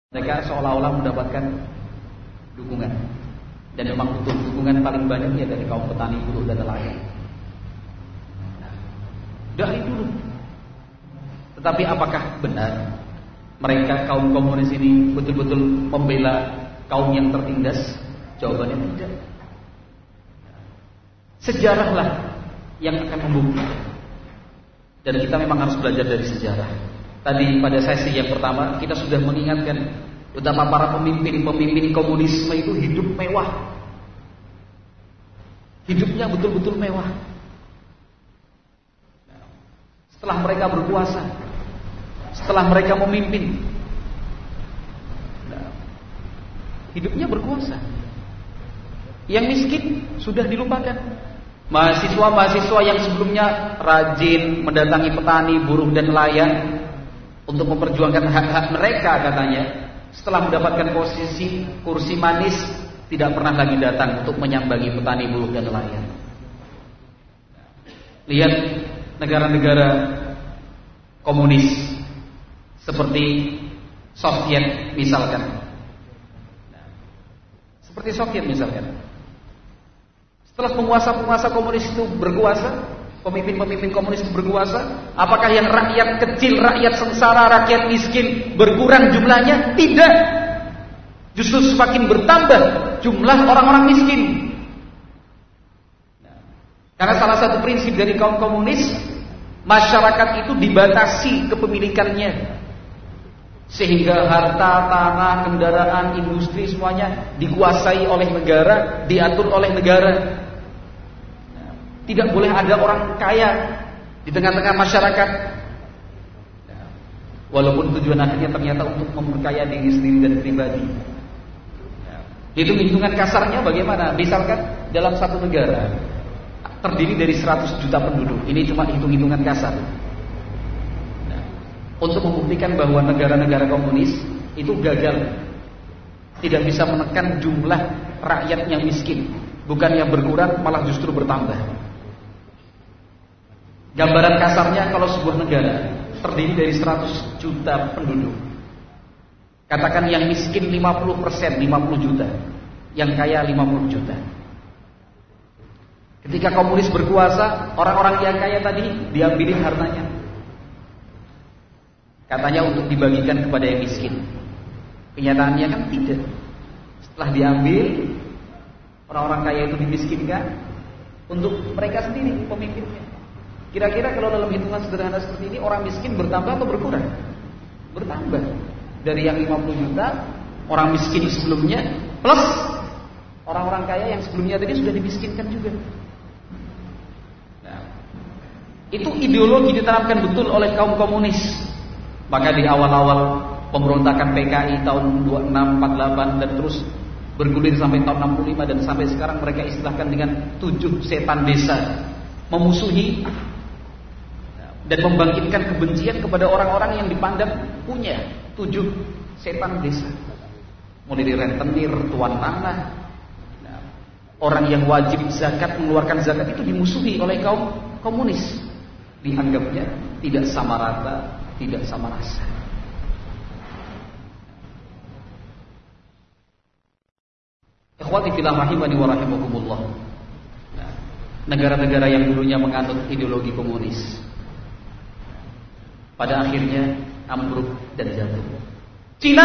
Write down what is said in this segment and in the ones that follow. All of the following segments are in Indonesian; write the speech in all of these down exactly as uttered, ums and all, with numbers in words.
Mereka seolah-olah mendapatkan dukungan. Dan memang butuh dukungan paling banyak ya dari kaum petani, buruh dan nelayan. Nah, dari dulu. Tetapi apakah benar mereka kaum komunis ini betul-betul membela kaum yang tertindas? Jawabannya tidak. Sejarahlah yang akan membuktikan. Dan kita memang harus belajar dari sejarah. Tadi pada sesi yang pertama kita sudah mengingatkan betapa para pemimpin-pemimpin komunisme itu hidup mewah. Hidupnya betul-betul mewah. Setelah mereka berkuasa, setelah mereka memimpin, hidupnya berkuasa. Yang miskin sudah dilupakan. Mahasiswa-mahasiswa yang sebelumnya rajin mendatangi petani, buruh dan nelayan untuk memperjuangkan hak-hak mereka katanya, setelah mendapatkan posisi kursi manis tidak pernah lagi datang untuk menyambangi petani, buruh dan nelayan. Lihat negara-negara komunis seperti Soviet misalkan. Seperti Soviet misalkan. Setelah penguasa-penguasa komunis itu berkuasa, pemimpin-pemimpin komunis itu berkuasa, apakah yang rakyat kecil, rakyat sengsara, rakyat miskin berkurang jumlahnya? Tidak. Justru semakin bertambah jumlah orang-orang miskin. Karena salah satu prinsip dari kaum komunis, masyarakat itu dibatasi kepemilikannya, sehingga harta, tanah, kendaraan, industri semuanya dikuasai oleh negara, diatur oleh negara. Tidak boleh ada orang kaya di tengah-tengah masyarakat. Walaupun tujuan akhirnya ternyata untuk memperkaya diri sendiri dan pribadi. Hitung-hitungan kasarnya bagaimana? Misalkan dalam satu negara terdiri dari seratus juta penduduk. Ini cuma hitung-hitungan kasar. Untuk membuktikan bahwa negara-negara komunis itu gagal, tidak bisa menekan jumlah rakyat yang miskin. Bukannya berkurang, malah justru bertambah. Gambaran kasarnya, kalau sebuah negara terdiri dari seratus juta penduduk, katakan yang miskin lima puluh persen, lima puluh juta, yang kaya lima puluh juta. Ketika komunis berkuasa, orang-orang yang kaya tadi diambilin hartanya, katanya untuk dibagikan kepada yang miskin. Kenyataannya kan tidak. Setelah diambil, orang-orang kaya itu dimiskinkan untuk mereka sendiri, pemimpinnya. Kira-kira kalau dalam hitungan sederhana seperti ini, orang miskin bertambah atau berkurang? Bertambah. Dari yang lima puluh juta orang miskin sebelumnya, plus orang-orang kaya yang sebelumnya tadi sudah dimiskinkan juga. Nah, itu ideologi ditanamkan betul oleh kaum komunis. Maka di awal-awal pemberontakan P K I tahun dua puluh enam, empat puluh delapan dan terus bergulir sampai tahun enam puluh lima, dan sampai sekarang mereka istilahkan dengan tujuh setan desa, memusuhi dan membangkitkan kebencian kepada orang-orang yang dipandang punya tujuh setan desa. Mulai dari rentenir, tuan tanah, orang yang wajib zakat, mengeluarkan zakat itu dimusuhi oleh kaum komunis. Dianggapnya tidak sama rata, tidak sama rasa. Ikhwati fillah rahimani wa rahimakumullah. Negara-negara yang dulunya menganut ideologi komunis, pada akhirnya ambruk dan jatuh. Cina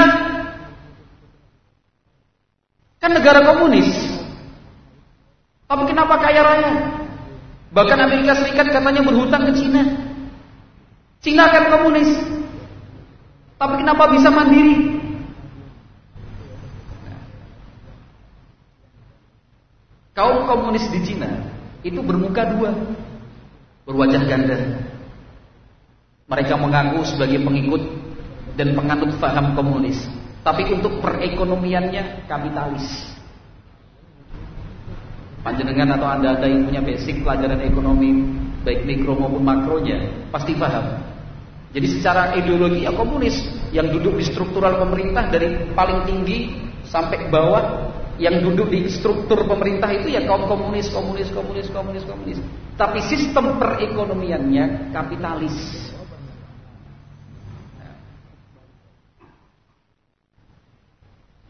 kan negara komunis, tapi kenapa kaya raya? Bahkan Amerika Serikat katanya berhutang ke Cina. Cina kan komunis, tapi kenapa bisa mandiri? Kaum komunis di Cina itu bermuka dua, berwajah ganda. Mereka mengaku sebagai pengikut dan penganut paham komunis, tapi untuk perekonomiannya kapitalis. Panjenengan atau anda-anda yang punya basic pelajaran ekonomi, baik mikro maupun makronya, pasti paham. Jadi secara ideologi ya komunis, yang duduk di struktural pemerintah dari paling tinggi sampai ke bawah, yang duduk di struktur pemerintah itu ya kaum komunis, komunis, komunis, komunis, komunis. Tapi sistem perekonomiannya kapitalis.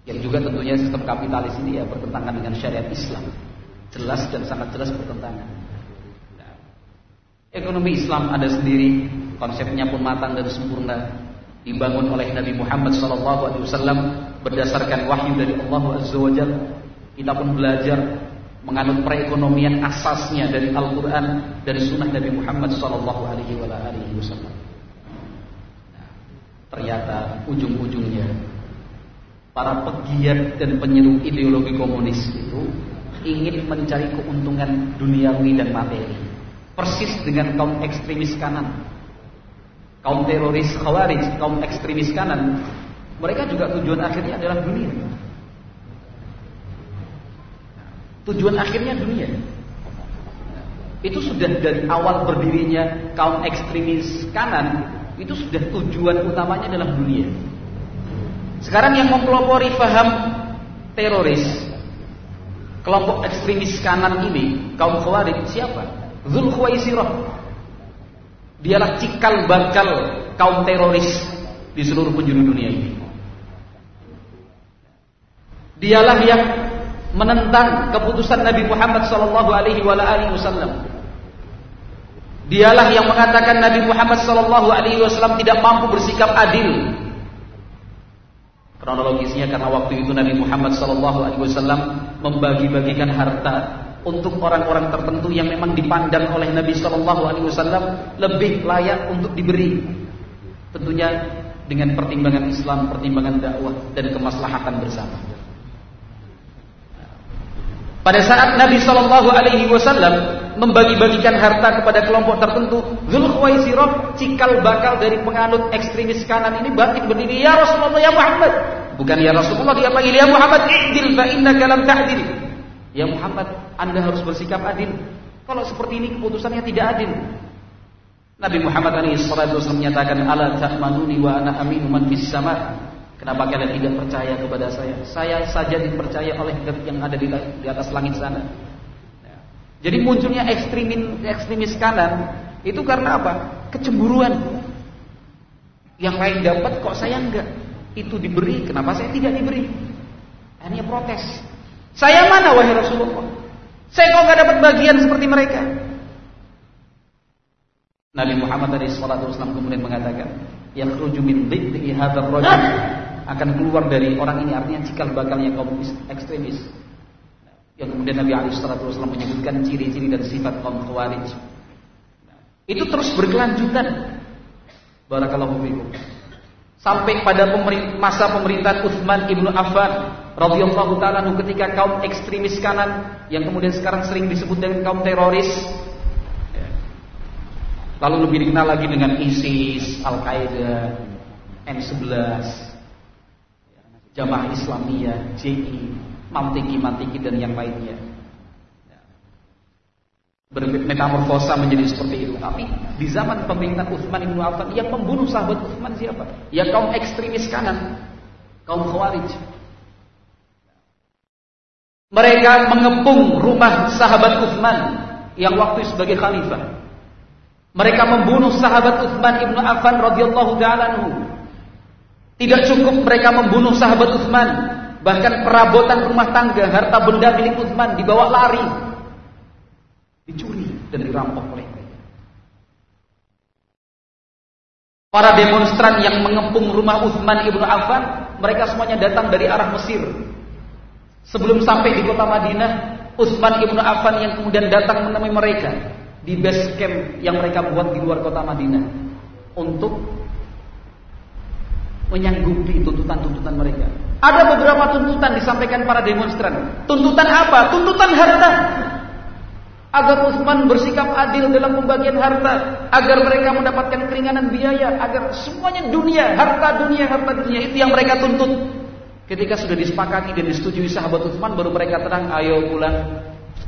Yang juga tentunya sistem kapitalis ini ya bertentangan dengan syariat Islam. Jelas dan sangat jelas bertentangan. Nah, ekonomi Islam ada sendiri, konsepnya pun matang dan sempurna, dibangun oleh Nabi Muhammad shallallahu alaihi wasallam berdasarkan wahyu dari Allah Azza wa Jalla. Kita pun belajar menganut perekonomian asasnya dari Al-Quran, dari Sunnah Nabi Muhammad shallallahu alaihi wasallam. Nah, ternyata ujung-ujungnya para pegiat dan penyeru ideologi komunis itu ingin mencari keuntungan duniawi dan materi, persis dengan kaum ekstremis kanan, kaum teroris khawarij, kaum ekstremis kanan. Mereka juga tujuan akhirnya adalah dunia. Tujuan akhirnya dunia. Itu sudah dari awal berdirinya kaum ekstremis kanan, itu sudah tujuan utamanya adalah dunia. Sekarang yang mempelopori faham teroris, kelompok ekstremis kanan ini, kaum khawarij, siapa? Dzul Khuwaisirah. Dialah cikal bakal kaum teroris di seluruh penjuru dunia ini. Dialah yang menentang keputusan Nabi Muhammad sallallahu alaihi wasallam. Dialah yang mengatakan Nabi Muhammad sallallahu alaihi wasallam tidak mampu bersikap adil. Kronologisnya karena waktu itu Nabi Muhammad shallallahu alaihi wasallam membagi-bagikan harta untuk orang-orang tertentu yang memang dipandang oleh Nabi shallallahu alaihi wasallam lebih layak untuk diberi. Tentunya dengan pertimbangan Islam, pertimbangan dakwah dan kemaslahatan bersama. Pada saat Nabi shallallahu alaihi wasallam membagi-bagikan harta kepada kelompok tertentu, Dzul Khuwaisirah, cikal bakal dari penganut ekstremis kanan ini, bangkit berdiri, ya Rasulullah, ya Muhammad. Bukan ya Rasulullah, dia panggil ya Muhammad, i'dil fa innaka lam ta'dil. Ya Muhammad, Anda harus bersikap adil. Kalau seperti ini keputusannya tidak adil. Nabi Muhammad alaihi salatu wasallam menyatakan, ala ta'manuni wa ana aminu man fis sama'. Kenapa kalian tidak percaya kepada saya? Saya saja dipercaya oleh yang ada di, di atas langit sana. Jadi munculnya ekstremis, ekstremis kanan itu karena apa? Kecemburuan. Yang lain dapat kok saya enggak? Itu diberi, kenapa saya tidak diberi? Akhirnya protes. Saya mana wahai Rasulullah? Saya kok enggak dapat bagian seperti mereka? Nabi Muhammad shallallahu alaihi wasallam kemudian mengatakan, yakhruju min dhiddi hadzal rajul, akan keluar dari orang ini, artinya cikal bakalnya kaum ekstremis. Yang kemudian Nabi shallallahu alaihi wasallam menyebutkan ciri-ciri dan sifat kaum khawarij. Itu terus berkelanjutan. Barakallahu fiikum. Sampai pada pemerintah, masa pemerintahan Utsman ibnu Affan radhiyallahu taala ketika kaum ekstremis kanan yang kemudian sekarang sering disebut dengan kaum teroris, lalu lebih dikenal lagi dengan ISIS, Al-Qaeda, M sebelas, Jamaah Islamiyah, J I, Mantiki-Mantiki dan yang lainnya, bermetamorfosa menjadi seperti itu. Tapi di zaman pemerintahan Utsman bin Affan yang membunuh sahabat Utsman siapa? Ya kaum ekstremis kanan, kaum khawarij. Mereka mengepung rumah sahabat Utsman yang waktu sebagai khalifah. Mereka membunuh sahabat Utsman bin Affan radhiyallahu ta'ala anhu. Tidak cukup mereka membunuh sahabat Utsman, bahkan perabotan rumah tangga, harta benda milik Utsman dibawa lari, dicuri dan dirampok oleh mereka. Para demonstran yang mengepung rumah Utsman ibnu Affan, mereka semuanya datang dari arah Mesir. Sebelum sampai di kota Madinah, Utsman ibnu Affan yang kemudian datang menemui mereka di base camp yang mereka buat di luar kota Madinah untuk menyanggupi tuntutan-tuntutan mereka. Ada beberapa tuntutan disampaikan para demonstran. Tuntutan apa? Tuntutan harta. Agar Utsman bersikap adil dalam pembagian harta, agar mereka mendapatkan keringanan biaya, agar semuanya dunia, harta dunia, harta dunia, itu yang mereka tuntut. Ketika sudah disepakati dan disetujui sahabat Utsman, baru mereka tenang, ayo pulang.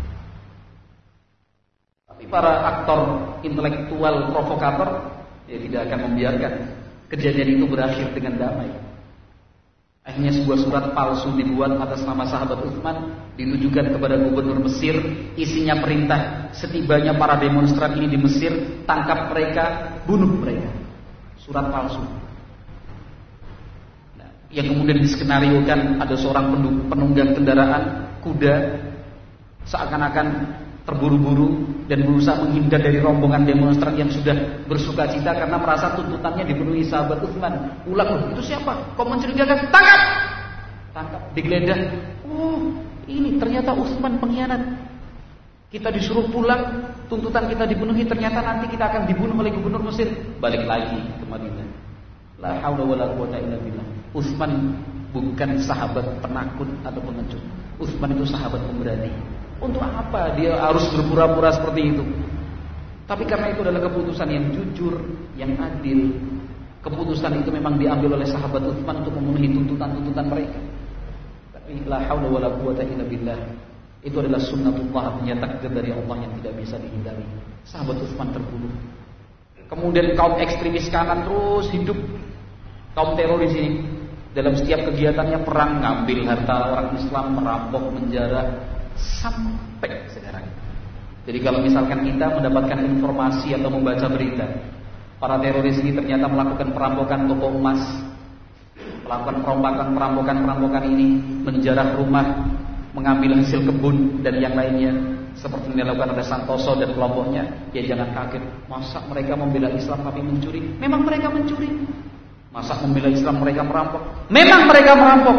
Tapi para aktor intelektual provokator ya tidak akan membiarkan kejadian itu berakhir dengan damai. Akhirnya sebuah surat palsu dibuat atas nama sahabat Utsman, ditujukan kepada gubernur Mesir, isinya perintah setibanya para demonstran ini di Mesir, tangkap mereka, bunuh mereka. Surat palsu. Nah, yang kemudian diskenariokan ada seorang penunggang kendaraan kuda seakan-akan terburu-buru dan berusaha menghindar dari rombongan demonstran yang sudah bersuka cita karena merasa tuntutannya dipenuhi sahabat Utsman. Ulang, itu siapa? Kau mencurigakan? Tangkap! Tangkap, digeledah. Oh, ini ternyata Utsman pengkhianat. Kita disuruh pulang, tuntutan kita dipenuhi, ternyata nanti kita akan dibunuh oleh gubernur Mesir. Balik lagi ke Madinah. La haula wala quwata illa billah. Utsman bukan sahabat penakut atau pengecut. Utsman itu sahabat pemberani. Untuk apa dia harus berpura-pura seperti itu? Tapi karena itu adalah keputusan yang jujur, yang adil. Keputusan itu memang diambil oleh sahabat Utsman untuk memenuhi tuntutan-tuntutan mereka. Tapi la haula wala quwata illa billah. Itu adalah sunnatullah, takdir dari Allah yang tidak bisa dihindari. Sahabat Utsman terbunuh. Kemudian kaum ekstremis kanan terus hidup. Kaum teroris ini dalam setiap kegiatannya perang, ngambil harta orang Islam, merampok, menjara, sampai sekarang. Jadi kalau misalkan kita mendapatkan informasi atau membaca berita, para teroris ini ternyata melakukan perampokan toko emas, melakukan perampokan-perampokan-perampokan ini, menjarah rumah, mengambil hasil kebun dan yang lainnya, seperti yang dilakukan oleh Santoso dan kelompoknya, ya jangan kaget. Masa mereka membela Islam tapi mencuri? Memang mereka mencuri. Masa membela Islam mereka merampok? Memang mereka merampok.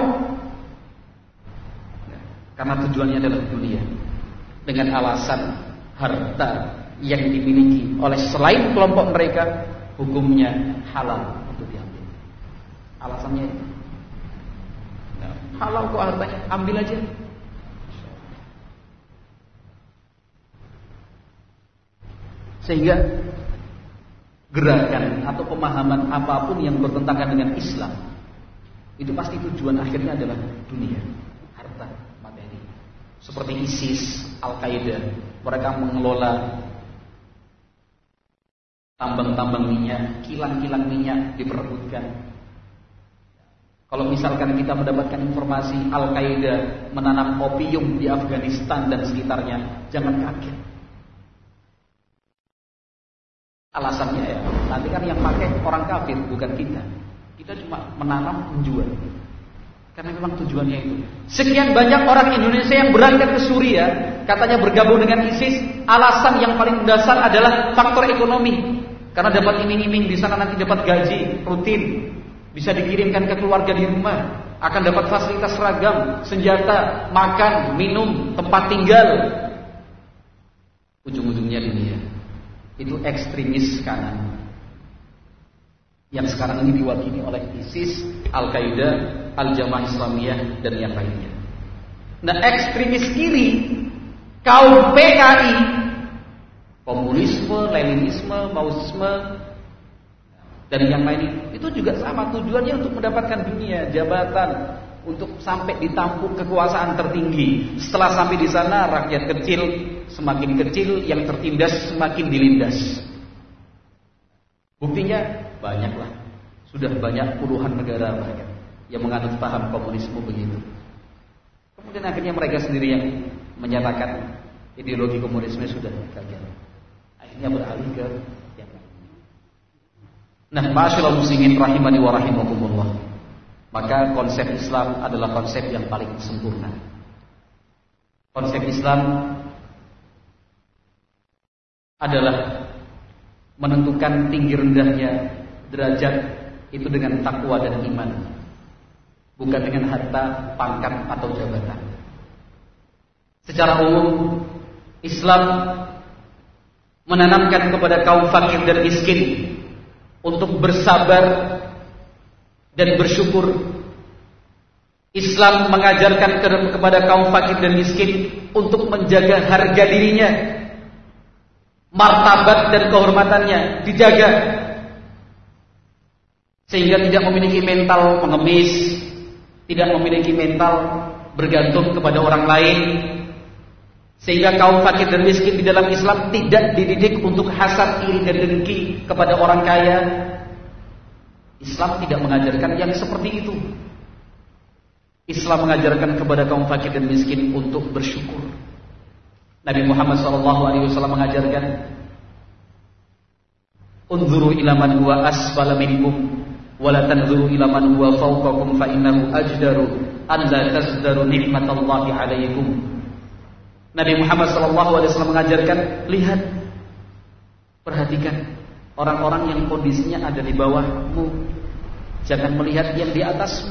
Karena tujuannya adalah dunia. Dengan alasan harta yang dimiliki oleh selain kelompok mereka, hukumnya halal untuk diambil. Alasannya itu. Halal kok hartanya, ambil aja. Sehingga gerakan atau pemahaman apapun yang bertentangan dengan Islam, itu pasti tujuan akhirnya adalah dunia, harta, materi. Seperti ISIS, Al-Qaeda, mereka mengelola tambang-tambang minyak, kilang-kilang minyak diperebutkan. Kalau misalkan kita mendapatkan informasi Al-Qaeda menanam opium di Afghanistan dan sekitarnya, jangan kaget. Alasannya ya, nanti kan yang pakai orang kafir, bukan kita. Kita cuma menanam, menjual. Karena memang tujuannya itu. Sekian banyak orang Indonesia yang berangkat ke Suriah, katanya bergabung dengan ISIS, alasan yang paling mendasar adalah faktor ekonomi. Karena dapat iming-iming di sana nanti dapat gaji rutin, bisa dikirimkan ke keluarga di rumah, akan dapat fasilitas seragam, senjata, makan, minum, tempat tinggal. Ujung-ujungnya dunia. Itu ekstremis kanan yang sekarang ini diwakili oleh ISIS, Al-Qaeda, Al-Jamaah Islamiyah dan yang lainnya. Nah, ekstremis kiri, kaum P K I, komunisme, Leninisme, Maoisme dan yang lainnya, itu juga sama tujuannya untuk mendapatkan dunia, jabatan, untuk sampai ditampuk kekuasaan tertinggi. Setelah sampai di sana, rakyat kecil semakin kecil, yang tertindas semakin dilindas. Buktinya banyaklah, sudah banyak puluhan negara bahkan yang menganut paham komunisme begitu. Kemudian akhirnya mereka sendiri yang menyatakan ideologi komunisme sudah gagal. Akhirnya beralih ke yang lain. Nah, ma'asyiral muslimin rahimani wa rahimakumullah. Maka konsep Islam adalah konsep yang paling sempurna. Konsep Islam adalah menentukan tinggi rendahnya derajat itu dengan takwa dan iman, bukan dengan harta, pangkat atau jabatan. Secara umum, Islam menanamkan kepada kaum fakir dan miskin untuk bersabar dan bersyukur. Islam mengajarkan kepada kaum fakir dan miskin untuk menjaga harga dirinya, martabat dan kehormatannya dijaga, sehingga tidak memiliki mental pengemis, tidak memiliki mental bergantung kepada orang lain. Sehingga kaum fakir dan miskin di dalam Islam tidak dididik untuk hasad, iri dan dengki kepada orang kaya. Islam tidak mengajarkan yang seperti itu. Islam mengajarkan kepada kaum fakir dan miskin untuk bersyukur. Nabi Muhammad shallallahu alaihi wasallam mengajarkan, "Unzuru ila man huwa asfala minkum Wala tanzuru ila man huwa fawqakum fa innahu ajdaru an la tazdaru ni'matallahi 'alaikum. Nabi Muhammad sallallahu alaihi wasallam mengajarkan, lihat, perhatikan orang-orang yang kondisinya ada di bawahmu. Jangan melihat yang di atasmu.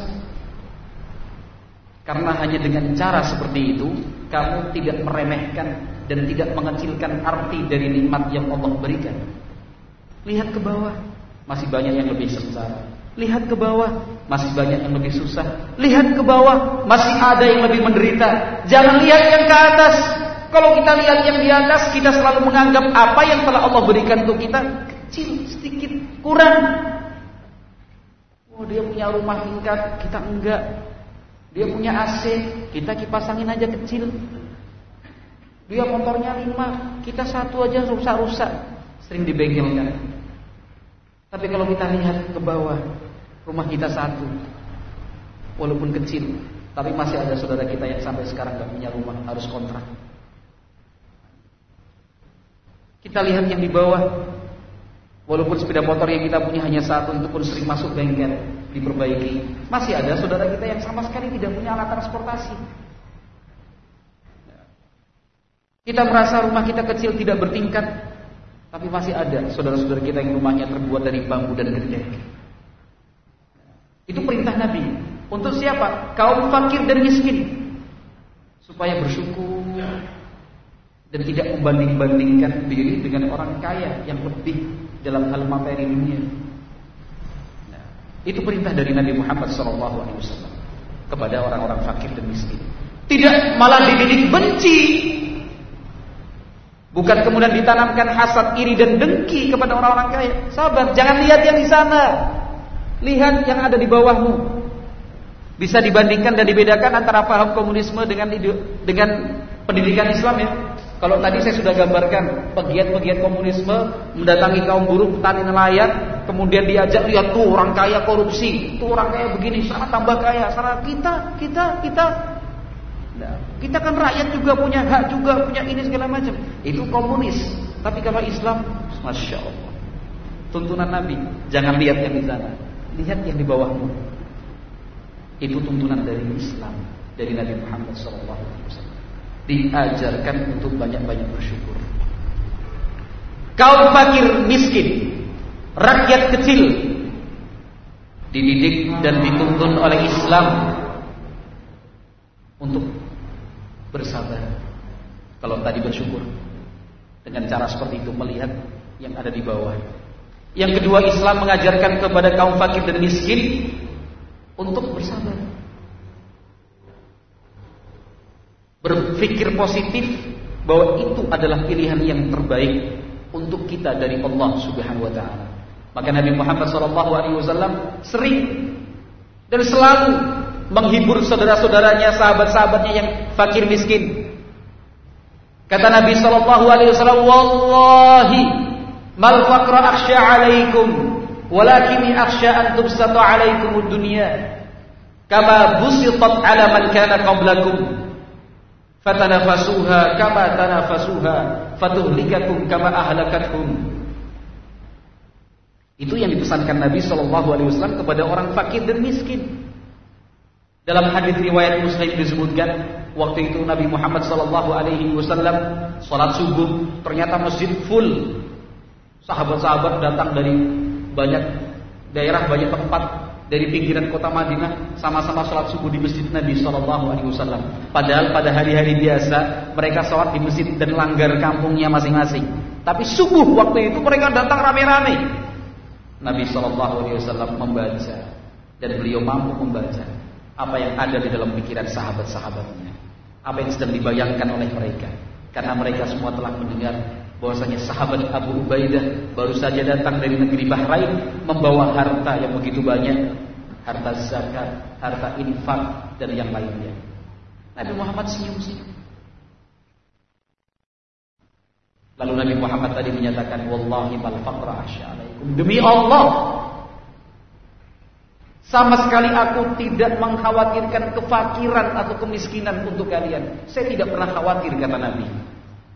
Karena hanya dengan cara seperti itu, kamu tidak meremehkan dan tidak mengecilkan arti dari nikmat yang Allah berikan. Lihat ke bawah, masih banyak yang lebih sengsara. Lihat ke bawah, masih banyak yang lebih susah. Lihat ke bawah, masih ada yang lebih menderita. Jangan lihat yang ke atas. Kalau kita lihat yang di atas, kita selalu menganggap apa yang telah Allah berikan untuk kita kecil, sedikit, kurang. Oh, dia punya rumah tingkat, kita enggak. Dia punya A C, kita kipas angin aja kecil. Dia motornya lima, kita satu aja rusak-rusak, sering dibengkelkan. Tapi kalau kita lihat ke bawah, rumah kita satu, walaupun kecil, tapi masih ada saudara kita yang sampai sekarang gak punya rumah, harus kontrak. Kita lihat yang di bawah, walaupun sepeda motor yang kita punya hanya satu, itu pun sering masuk bengkel, diperbaiki. Masih ada saudara kita yang sama sekali tidak punya alat transportasi. Kita merasa rumah kita kecil, tidak bertingkat, tapi masih ada saudara-saudara kita yang rumahnya terbuat dari bambu dan gede. Itu perintah Nabi. Untuk siapa? Kaum fakir dan miskin, supaya bersyukur dan tidak membanding-bandingkan diri dengan orang kaya yang lebih dalam hal materi dunia. Nah, itu perintah dari Nabi Muhammad shallallahu alaihi wasallam kepada orang-orang fakir dan miskin. Tidak malah dididik benci, bukan kemudian ditanamkan hasad, iri dan dengki kepada orang-orang kaya. Sabar, jangan lihat yang di sana, lihat yang ada di bawahmu. Bisa dibandingkan dan dibedakan antara paham komunisme dengan dengan pendidikan Islam ya. Kalau tadi saya sudah gambarkan pegiat-pegiat komunisme mendatangi kaum buruh, petani, nelayan, kemudian diajak, lihat tuh orang kaya korupsi, tuh orang kaya begini, sana tambah kaya, sana kita, kita, kita. Nah, kita kan rakyat juga punya hak juga, punya ini segala macam. Itu komunis. Tapi kalau Islam, masya Allah, tuntunan Nabi, jangan lihat yang di sana, lihat yang di bawahmu. Itu tuntunan dari Islam, dari Nabi Muhammad shallallahu alaihi wasallam. Diajarkan untuk banyak-banyak bersyukur. Kaum fakir miskin, rakyat kecil, dididik dan dituntun oleh Islam untuk bersabar. Kalau tadi bersyukur dengan cara seperti itu, melihat yang ada di bawah. Yang kedua, Islam mengajarkan kepada kaum fakir dan miskin untuk bersabar, berpikir positif bahwa itu adalah pilihan yang terbaik untuk kita dari Allah Subhanahu wa taala. Maka Nabi Muhammad sallallahu alaihi wasallam sering dan selalu menghibur saudara-saudaranya, sahabat-sahabatnya yang fakir miskin. Kata Nabi sallallahu alaihi wasallam, "Wallahi mal faqra akhsha 'alaikum, walakinni akhsha an tubsata 'alaikum ad-dunya kama busitat 'ala man kana qablakum." Fatanafasuha kama tanafasuha fatuhlikakum kama ahlakathum. Itu yang dipesankan Nabi shallallahu alaihi wasallam kepada orang fakir dan miskin. Dalam hadis riwayat Muslim disebutkan, waktu itu Nabi Muhammad shallallahu alaihi wasallam salat subuh, ternyata masjid full. Sahabat-sahabat datang dari banyak daerah, banyak tempat, dari pinggiran kota Madinah, sama-sama sholat subuh di masjid Nabi shallallahu alaihi wasallam. Padahal pada hari-hari biasa mereka sholat di masjid dan langgar kampungnya masing-masing. Tapi subuh waktu itu mereka datang rame-rame. Nabi shallallahu alaihi wasallam membaca, dan beliau mampu membaca apa yang ada di dalam pikiran sahabat-sahabatnya, apa yang sedang dibayangkan oleh mereka. Karena mereka semua telah mendengar bahwasanya sahabat Abu Ubaidah baru saja datang dari negeri Bahrain membawa harta yang begitu banyak, harta zakat, harta infak dan yang lainnya. Nabi Muhammad senyum-senyum. Lalu Nabi Muhammad tadi menyatakan, "Wallahi mal faqra akhsha 'alaikum." Demi Allah, sama sekali aku tidak mengkhawatirkan kefakiran atau kemiskinan untuk kalian. Saya tidak pernah khawatir, kata Nabi.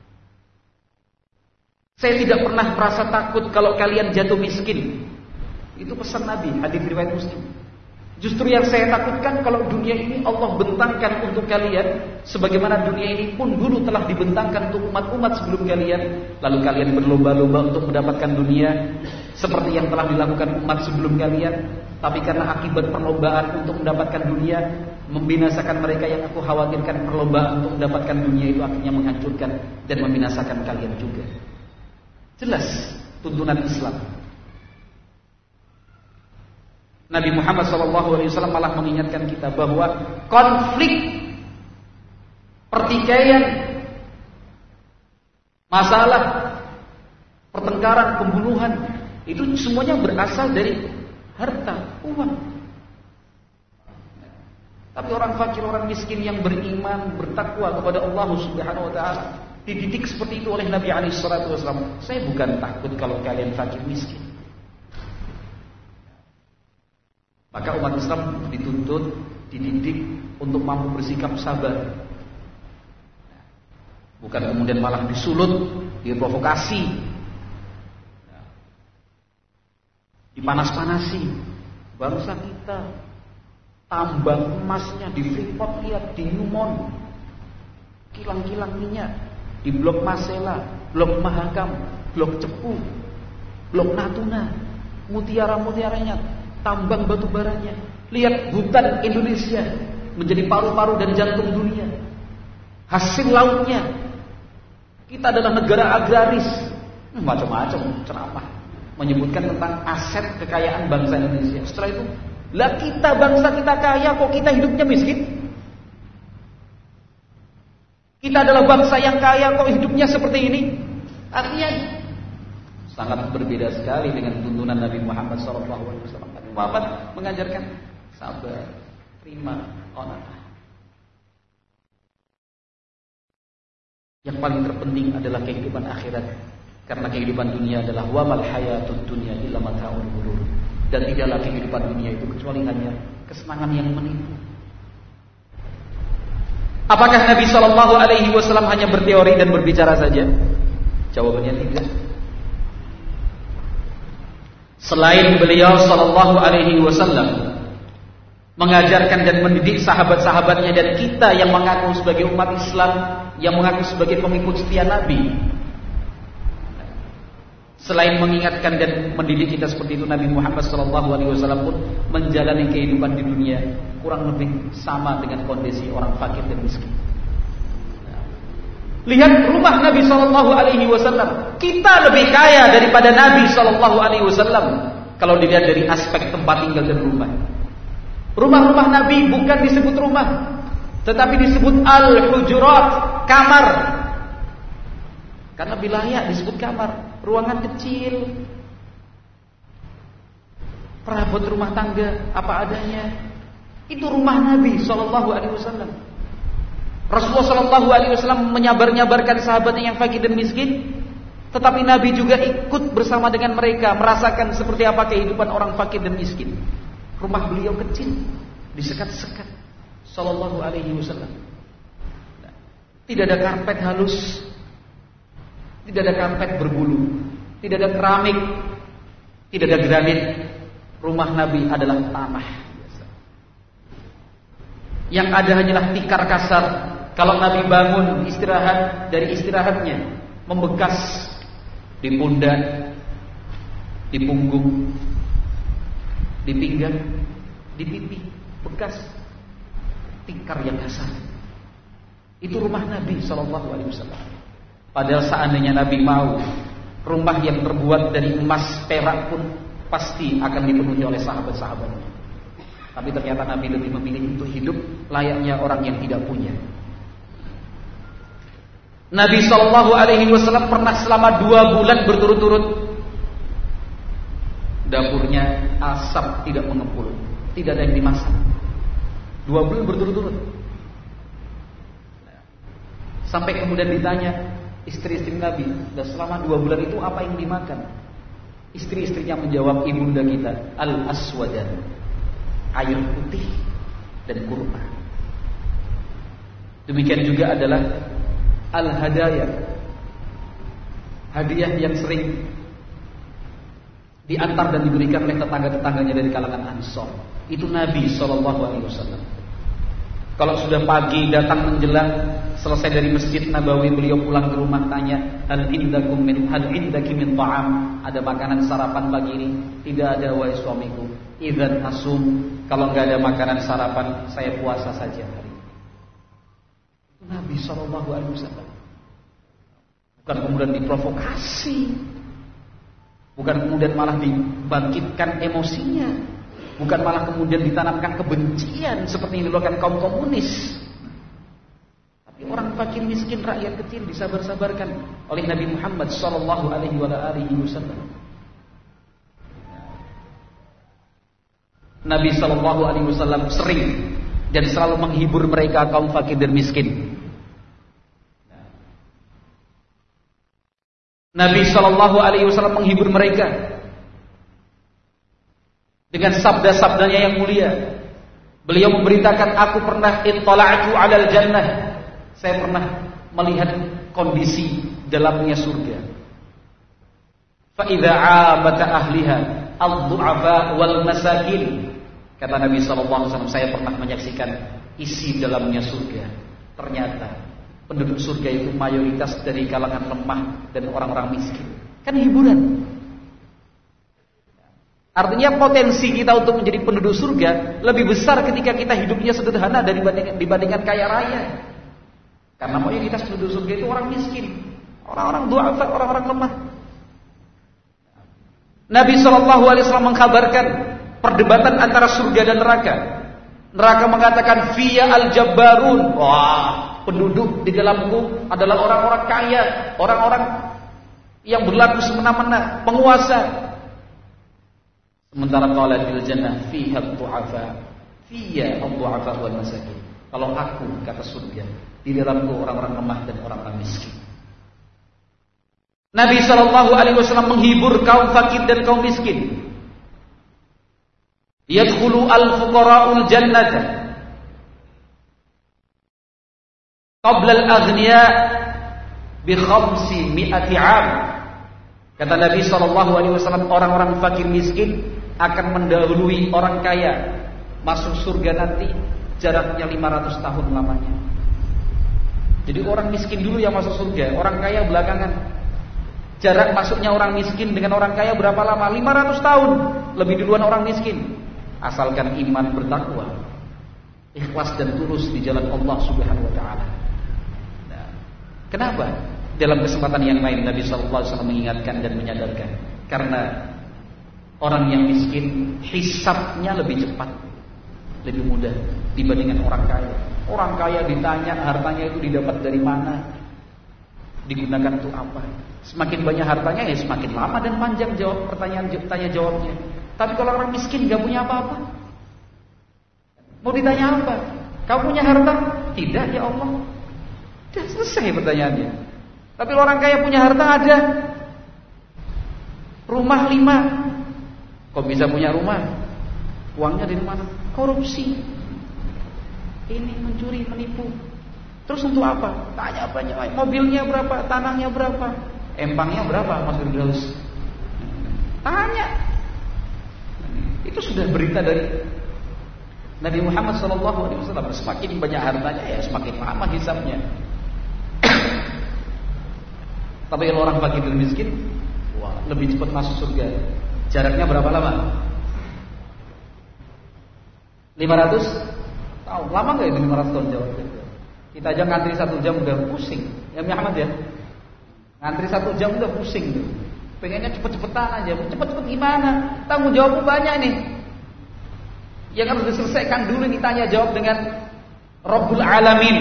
Saya tidak pernah merasa takut kalau kalian jatuh miskin. Itu pesan Nabi, hadis riwayat Muslim. Justru yang saya takutkan kalau dunia ini Allah bentangkan untuk kalian, sebagaimana dunia ini pun dulu telah dibentangkan untuk umat-umat sebelum kalian, lalu kalian berlomba-lomba untuk mendapatkan dunia seperti yang telah dilakukan umat sebelum kalian. Tapi karena akibat perlombaan untuk mendapatkan dunia membinasakan mereka, yang aku khawatirkan perlombaan untuk mendapatkan dunia itu akhirnya menghancurkan dan membinasakan kalian juga. Jelas tuntunan Islam. Nabi Muhammad shallallahu alaihi wasallam malah mengingatkan kita bahwa konflik, pertikaian, masalah, pertengkaran, pembunuhan itu semuanya berasal dari harta, uang. Tapi orang fakir, orang miskin yang beriman, bertakwa kepada Allah Subhanahu wa taala dididik seperti itu oleh Nabi alaihi salatu wasallam. Saya bukan takut kalau kalian fakir miskin. Maka umat Islam dituntut, dididik untuk mampu bersikap sabar. Bukan kemudian malah disulut, diprovokasi, dipanas-panasi. Bangsa kita tambang emasnya di Freeport, lihat di Newmont, kilang-kilang minyak, di Blok Masela, Blok Mahakam, Blok Cepu, Blok Natuna, mutiara-mutiaranya, tambang batu baranya. Lihat hutan Indonesia menjadi paru-paru dan jantung dunia. Hasil lautnya. Kita adalah negara agraris. Hmm, macam-macam ceramah menyebutkan tentang aset kekayaan bangsa Indonesia. Setelah itu, lah kita bangsa kita kaya kok kita hidupnya miskin? Kita adalah bangsa yang kaya kok hidupnya seperti ini? Artinya sangat berbeda sekali dengan tuntunan Nabi Muhammad shallallahu alaihi wasallam. Nabi Muhammad mengajarkan sabar, terima, qanaah. Yang paling terpenting adalah kehidupan akhirat, karena kehidupan dunia adalah wamal hayatud dunya illa mata'ul ghurur. Dan tidaklah kehidupan dunia itu kecuali hanya kesenangan yang menipu. Apakah Nabi shallallahu alaihi wasallam hanya berteori dan berbicara saja? Jawabannya tidak. Selain beliau sallallahu alaihi wasallam mengajarkan dan mendidik sahabat-sahabatnya dan kita yang mengaku sebagai umat Islam, yang mengaku sebagai pengikut setia Nabi, selain mengingatkan dan mendidik kita seperti itu, Nabi Muhammad sallallahu alaihi wasallam pun menjalani kehidupan di dunia kurang lebih sama dengan kondisi orang fakir dan miskin. Lihat rumah Nabi shallallahu alaihi wasallam. Kita lebih kaya daripada Nabi shallallahu alaihi wasallam kalau dilihat dari aspek tempat tinggal dan rumah. Rumah-rumah Nabi bukan disebut rumah, tetapi disebut al-hujurat, kamar. Karena bilaya disebut kamar, ruangan kecil, perabot rumah tangga apa adanya. Itu rumah Nabi shallallahu alaihi wasallam. Rasulullah shallallahu alaihi wasallam menyabar-nyabarkan sahabatnya yang fakir dan miskin, tetapi Nabi juga ikut bersama dengan mereka merasakan seperti apa kehidupan orang fakir dan miskin. Rumah beliau kecil, disekat-sekat, shallallahu alaihi wasallam. Tidak ada karpet halus, tidak ada karpet berbulu, tidak ada keramik, tidak ada granit. Rumah Nabi adalah tanah biasa. Yang ada hanyalah tikar kasar. Kalau Nabi bangun istirahat, dari istirahatnya membekas di pundak, di punggung, di pinggang, di pipi, bekas tikar yang kasar. Itu rumah Nabi shallallahu alaihi wasallam. Padahal seandainya Nabi mau, rumah yang terbuat dari emas perak pun pasti akan dipenuhi oleh sahabat-sahabatnya. Tapi ternyata Nabi lebih memilih untuk hidup layaknya orang yang tidak punya. Nabi shallallahu alaihi wasallam pernah selama dua bulan berturut-turut dapurnya asap tidak mengepul, tidak ada yang dimasak. Dua bulan berturut-turut. Sampai kemudian ditanya istri-istri Nabi, dan selama dua bulan itu apa yang dimakan? Istri-istrinya menjawab, ibunda kita, al-aswadan, air putih dan kurma. Demikian juga adalah al-hadaya, hadiah yang sering diantar dan diberikan oleh tetangga-tetangganya dari kalangan Ansor. Itu Nabi shallallahu alaihi wasallam. Kalau sudah pagi datang menjelang selesai dari Masjid Nabawi, beliau pulang ke rumah tanya, hal indakum min hal indaki min ta'am, ada makanan sarapan pagi ini? Tidak ada, wahai suamiku. Idzan asum, kalau enggak ada makanan sarapan, saya puasa saja hari ini. Nabi shallallahu alaihi wasallam. Bukan kemudian diprovokasi, bukan kemudian malah dibangkitkan emosinya, bukan malah kemudian ditanamkan kebencian seperti yang dilakukan kaum komunis. Tapi orang fakir miskin rakyat kecil disabar-sabarkan oleh Nabi Muhammad sallallahu alaihi wasallam. Nabi sallallahu alaihi wasallam sering dan selalu menghibur mereka kaum fakir dan miskin. Nabi sallallahu alaihi wasallam menghibur mereka dengan sabda-sabdanya yang mulia. Beliau memberitakan, aku pernah ittala'tu 'alal jannah. Saya pernah melihat kondisi dalamnya surga. Fa idza 'abata ahliha ad-du'afa wal masakin. Kata Nabi sallallahu alaihi wasallam, saya pernah menyaksikan isi dalamnya surga. Ternyata penduduk surga itu mayoritas dari kalangan lemah dan orang-orang miskin. Kan hiburan. Artinya potensi kita untuk menjadi penduduk surga lebih besar ketika kita hidupnya sederhana dibandingkan, dibandingkan kaya raya. Karena mayoritas penduduk surga itu orang miskin, orang-orang du'afa, orang-orang lemah. Nabi shallallahu alaihi wasallam mengkabarkan perdebatan antara surga dan neraka. Neraka mengatakan fiya al-jabbarun. Wah, penduduk di dalamku adalah orang-orang kaya, orang-orang yang berlaku semena-mena, penguasa. Sementara qala fil jannah fiha ad-du'afa, fiya ad-du'afa wal masakin. Kalau aku, kata surga, di dalamku orang-orang lemah dan orang-orang miskin. Nabi sallallahu alaihi wasallam menghibur kaum fakir dan kaum miskin. Yadkhulu al-fuqara'ul jannata qabla al-aghniya bi khamsi mi'ati 'am. Kata Nabi sallallahu alaihi wasallam, orang-orang fakir miskin akan mendahului orang kaya masuk surga nanti, jaraknya lima ratus tahun lamanya. Jadi orang miskin dulu yang masuk surga, orang kaya belakangan. Jarak masuknya orang miskin dengan orang kaya berapa lama? lima ratus tahun. Lebih duluan orang miskin. Asalkan iman bertakwa, ikhlas dan tulus di jalan Allah Subhanahu wa taala. Nah, kenapa? Dalam kesempatan yang lain Nabi sallallahu alaihi wasallam mengingatkan dan menyadarkan, karena orang yang miskin hisabnya lebih cepat, lebih mudah dibandingkan orang kaya. Orang kaya ditanya hartanya itu didapat dari mana, digunakan untuk apa. Semakin banyak hartanya ya semakin lama dan panjang jawab pertanyaan tanya jawabnya. Tapi kalau orang miskin gak punya apa-apa, mau ditanya apa? Kamu punya harta? Tidak ya Allah. Sudah selesai pertanyaannya. Tapi kalau orang kaya punya harta ada. Rumah lima. Kok bisa punya rumah? Uangnya dari mana? Korupsi. Ini mencuri, menipu. Terus untuk apa? Tanya banyak. Mobilnya berapa? Tanahnya berapa? Empangnya berapa Mas Firdaus? Tanya. Itu sudah berita dari Nabi Muhammad sallallahu alaihi wasallam. Semakin banyak hartanya ya semakin lama hisabnya. Tapi kalau orang fakir dan miskin, wah, lebih cepat masuk surga. Jaraknya berapa lama? lima ratus tahun. Lama enggak itu lima ratus tahun jauh? Kita aja ngantri satu jam udah pusing. Ya Muhammad ya. Ngantri satu jam udah pusing tuh. Pengennya cepet-cepetan aja. Cepet-cepet gimana? Tanggung jawabku banyak nih. Yang harus diselesaikan dulu nih, tanya jawab dengan Rabbul Alamin.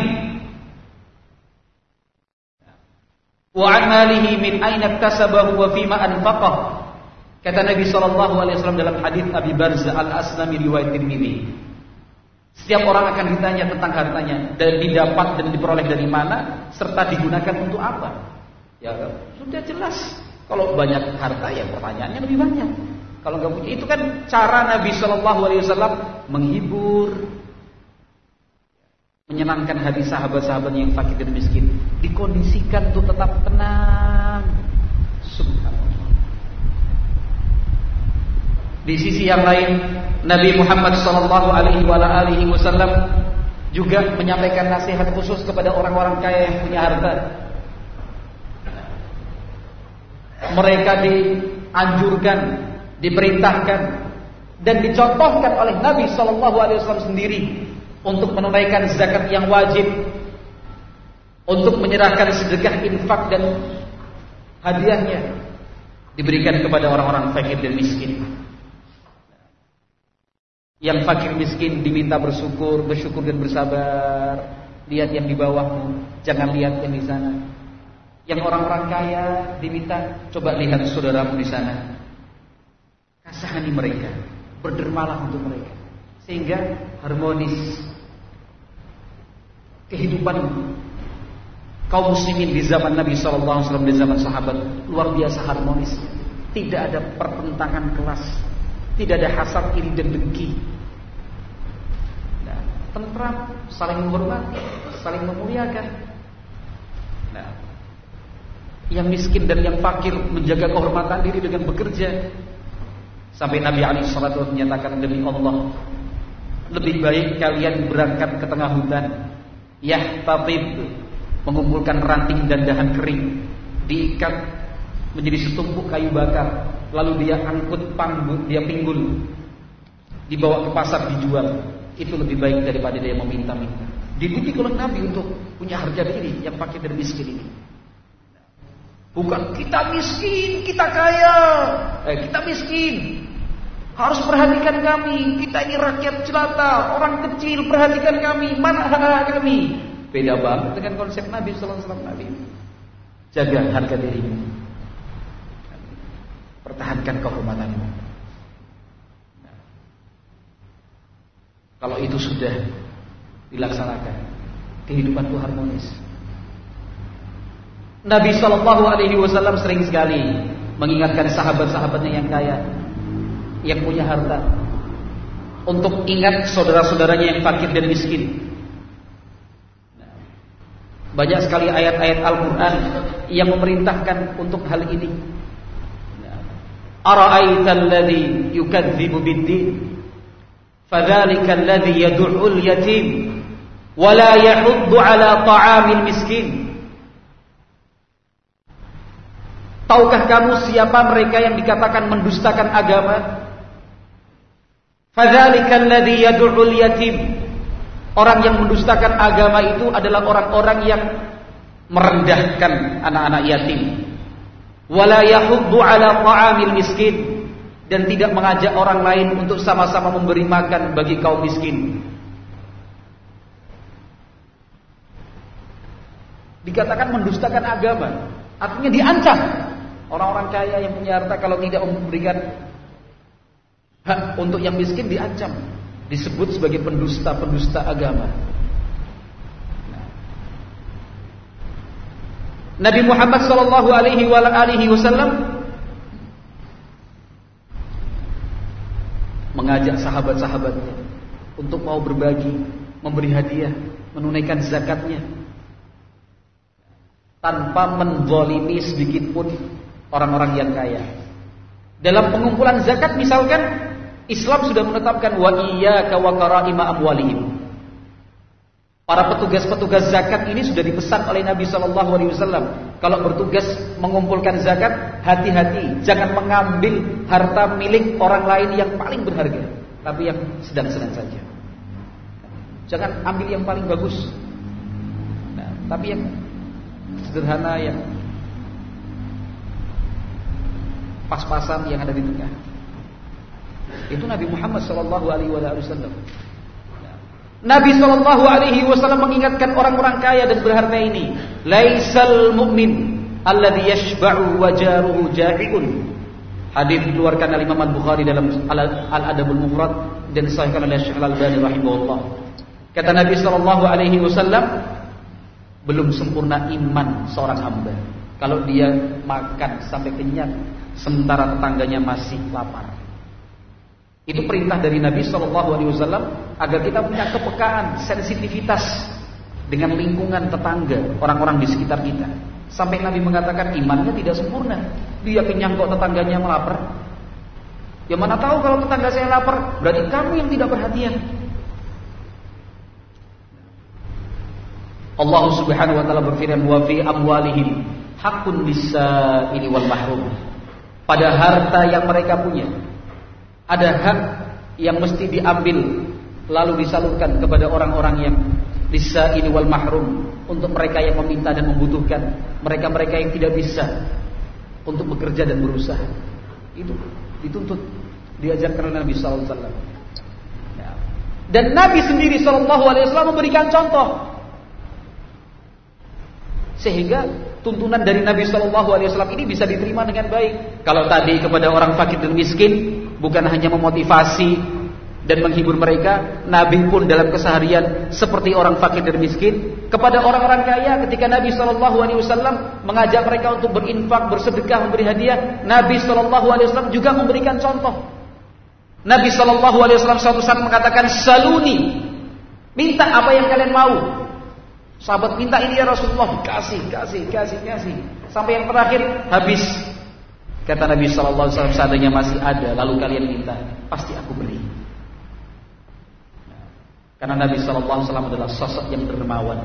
Wa an malihi min aina iktasabahu wa fima anfaqah. Kata Nabi sallallahu alaihi wasallam dalam hadis Abi Barzah Al-Aslami riwayat Tirmidzi. Setiap orang akan ditanya tentang hartanya dan didapat dan diperoleh dari mana serta digunakan untuk apa. Ya, sudah jelas. Kalau banyak harta ya pertanyaannya lebih banyak. Kalau enggak punya, itu kan cara Nabi sallallahu alaihi wasallam menghibur, menyenangkan hati sahabat-sahabat yang fakir dan miskin, dikondisikan untuk tetap tenang. Subhanallah. Di sisi yang lain, Nabi Muhammad sallallahu alaihi wasallam juga menyampaikan nasihat khusus kepada orang-orang kaya yang punya harta. Mereka dianjurkan, diperintahkan dan dicontohkan oleh Nabi sallallahu alaihi wasallam sendiri untuk menunaikan zakat yang wajib, untuk menyerahkan sedekah, infak dan hadiahnya diberikan kepada orang-orang fakir dan miskin. Yang fakir miskin diminta bersyukur, bersyukur dan bersabar. Lihat yang di bawahmu, jangan lihat yang di sana. Yang orang-orang kaya diminta, coba lihat saudaramu di sana. Kasihani mereka, berdermalah untuk mereka, sehingga harmonis kehidupan kaum muslimin di zaman Nabi sallallahu alaihi wasallam, di zaman sahabat, luar biasa harmonis. Tidak ada pertentangan kelas, tidak ada hasad, iri dan dengki. Nah, tentram, saling menghormati, saling memuliakan. Nah, yang miskin dan yang fakir menjaga kehormatan diri dengan bekerja. Sampai Nabi alaihi salatu wasallam menyatakan, demi Allah, lebih baik kalian berangkat ke tengah hutan, yahtabib, mengumpulkan ranting dan dahan kering, diikat menjadi setumpuk kayu bakar, lalu dia angkut panggul, dia pinggul, dibawa ke pasar dijual. Itu lebih baik daripada dia meminta-minta. Dididik oleh Nabi untuk punya harga diri yang fakir dan miskin ini. Bukan kita miskin, kita kaya, eh, kita miskin, harus perhatikan kami, kita ini rakyat jelata, orang kecil, perhatikan kami, mana hak kami. Beda banget dengan konsep Nabi sallallahu alaihi wasallam. Nabi jaga harga dirimu, pertahankan kehormatanmu. Nah, kalau itu sudah dilaksanakan, kehidupan itu harmonis. Nabi sallallahu alaihi wasallam sering sekali mengingatkan sahabat-sahabatnya yang kaya, yang punya harta, untuk ingat saudara-saudaranya yang fakir dan miskin. Banyak sekali ayat-ayat Al-Quran yang memerintahkan untuk hal ini. Ara'aital ladzi yukadzibu bid-din, fadzalika alladzi yad'ul yatim wa la yahuddu 'ala ta'amil miskin. Tahukah kamu siapa mereka yang dikatakan mendustakan agama? Fadzalika alladzi yad'ul yatim. Orang yang mendustakan agama itu adalah orang-orang yang merendahkan anak-anak yatim. Wala yahuddu 'ala ta'amil miskin, dan tidak mengajak orang lain untuk sama-sama memberi makan bagi kaum miskin. Dikatakan mendustakan agama, artinya diancam. Orang-orang kaya yang punya harta kalau tidak memberikan hak untuk yang miskin diancam, disebut sebagai pendusta-pendusta agama. Nabi Muhammad sallallahu alaihi wasallam mengajak sahabat-sahabatnya untuk mau berbagi, memberi hadiah, menunaikan zakatnya, tanpa menzalimi sedikit pun orang-orang yang kaya. Dalam pengumpulan zakat misalkan, Islam sudah menetapkan wa iyyaka wa karaima amwalihim. Para petugas-petugas zakat ini sudah dipesan oleh Nabi sallallahu alaihi wasallam, kalau bertugas mengumpulkan zakat, hati-hati, jangan mengambil harta milik orang lain yang paling berharga, tapi yang sedang-sedang saja. Jangan ambil yang paling bagus, nah, tapi yang sederhana, yang pas-pasan, yang ada di tengah. Itu Nabi Muhammad sallallahu alaihi wasallam. Nabi sallallahu alaihi wasallam mengingatkan orang-orang kaya dan berharta ini, laisal mu'min alladhi yashba'u wa jaruhu ja'iun. Hadis dikeluarkan oleh Imam Al-Bukhari dalam Al-Adabul Mufrad dan disahihkan oleh Syekh Al-Albani rahimahullah. Kata Nabi sallallahu alaihi wasallam, belum sempurna iman seorang hamba kalau dia makan sampai kenyang sementara tetangganya masih lapar. Itu perintah dari Nabi sallallahu alaihi wasallam agar kita punya kepekaan, sensitivitas dengan lingkungan tetangga, orang-orang di sekitar kita. Sampai Nabi mengatakan imannya tidak sempurna, dia kenyang kok tetangganya melapar. Ya mana tahu kalau tetangga saya lapar, berarti kamu yang tidak perhatian. Allah Subhanahu wa taala berfirman, "Wa fi amwalihim haqqun lis-sa'ili wal mahrum." Pada harta yang mereka punya ada hak yang mesti diambil lalu disalurkan kepada orang-orang yang lis-sa'ili wal mahrum, untuk mereka yang meminta dan membutuhkan, mereka-mereka yang tidak bisa untuk bekerja dan berusaha. Itu dituntut, diajarkan oleh Nabi sallallahu alaihi wasallam. Dan Nabi sendiri sallallahu alaihi wasallam memberikan contoh, sehingga tuntunan dari Nabi sallallahu alaihi wasallam ini bisa diterima dengan baik. Kalau tadi kepada orang fakir dan miskin bukan hanya memotivasi dan menghibur mereka, Nabi pun dalam keseharian seperti orang fakir dan miskin. Kepada orang-orang kaya, ketika Nabi sallallahu alaihi wasallam mengajak mereka untuk berinfak, bersedekah, memberi hadiah, Nabi sallallahu alaihi wasallam juga memberikan contoh. Nabi sallallahu alaihi wasallam suatu saat mengatakan, "Saluni." Minta apa yang kalian mau. Sahabat minta ini ya Rasulullah, kasih, kasih, kasih, kasih. Sampai yang terakhir habis. Kata Nabi sallallahu alaihi wasallam, "Seandainya masih ada lalu kalian minta, pasti aku beri." Karena Nabi sallallahu alaihi wasallam adalah sosok yang dermawan.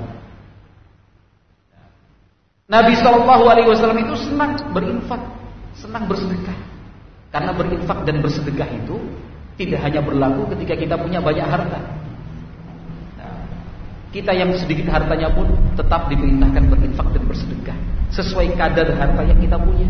Nabi sallallahu alaihi wasallam itu senang berinfak, senang bersedekah. Karena berinfak dan bersedekah itu tidak hanya berlaku ketika kita punya banyak harta. Kita yang sedikit hartanya pun tetap diperintahkan berinfak dan bersedekah sesuai kadar harta yang kita punya.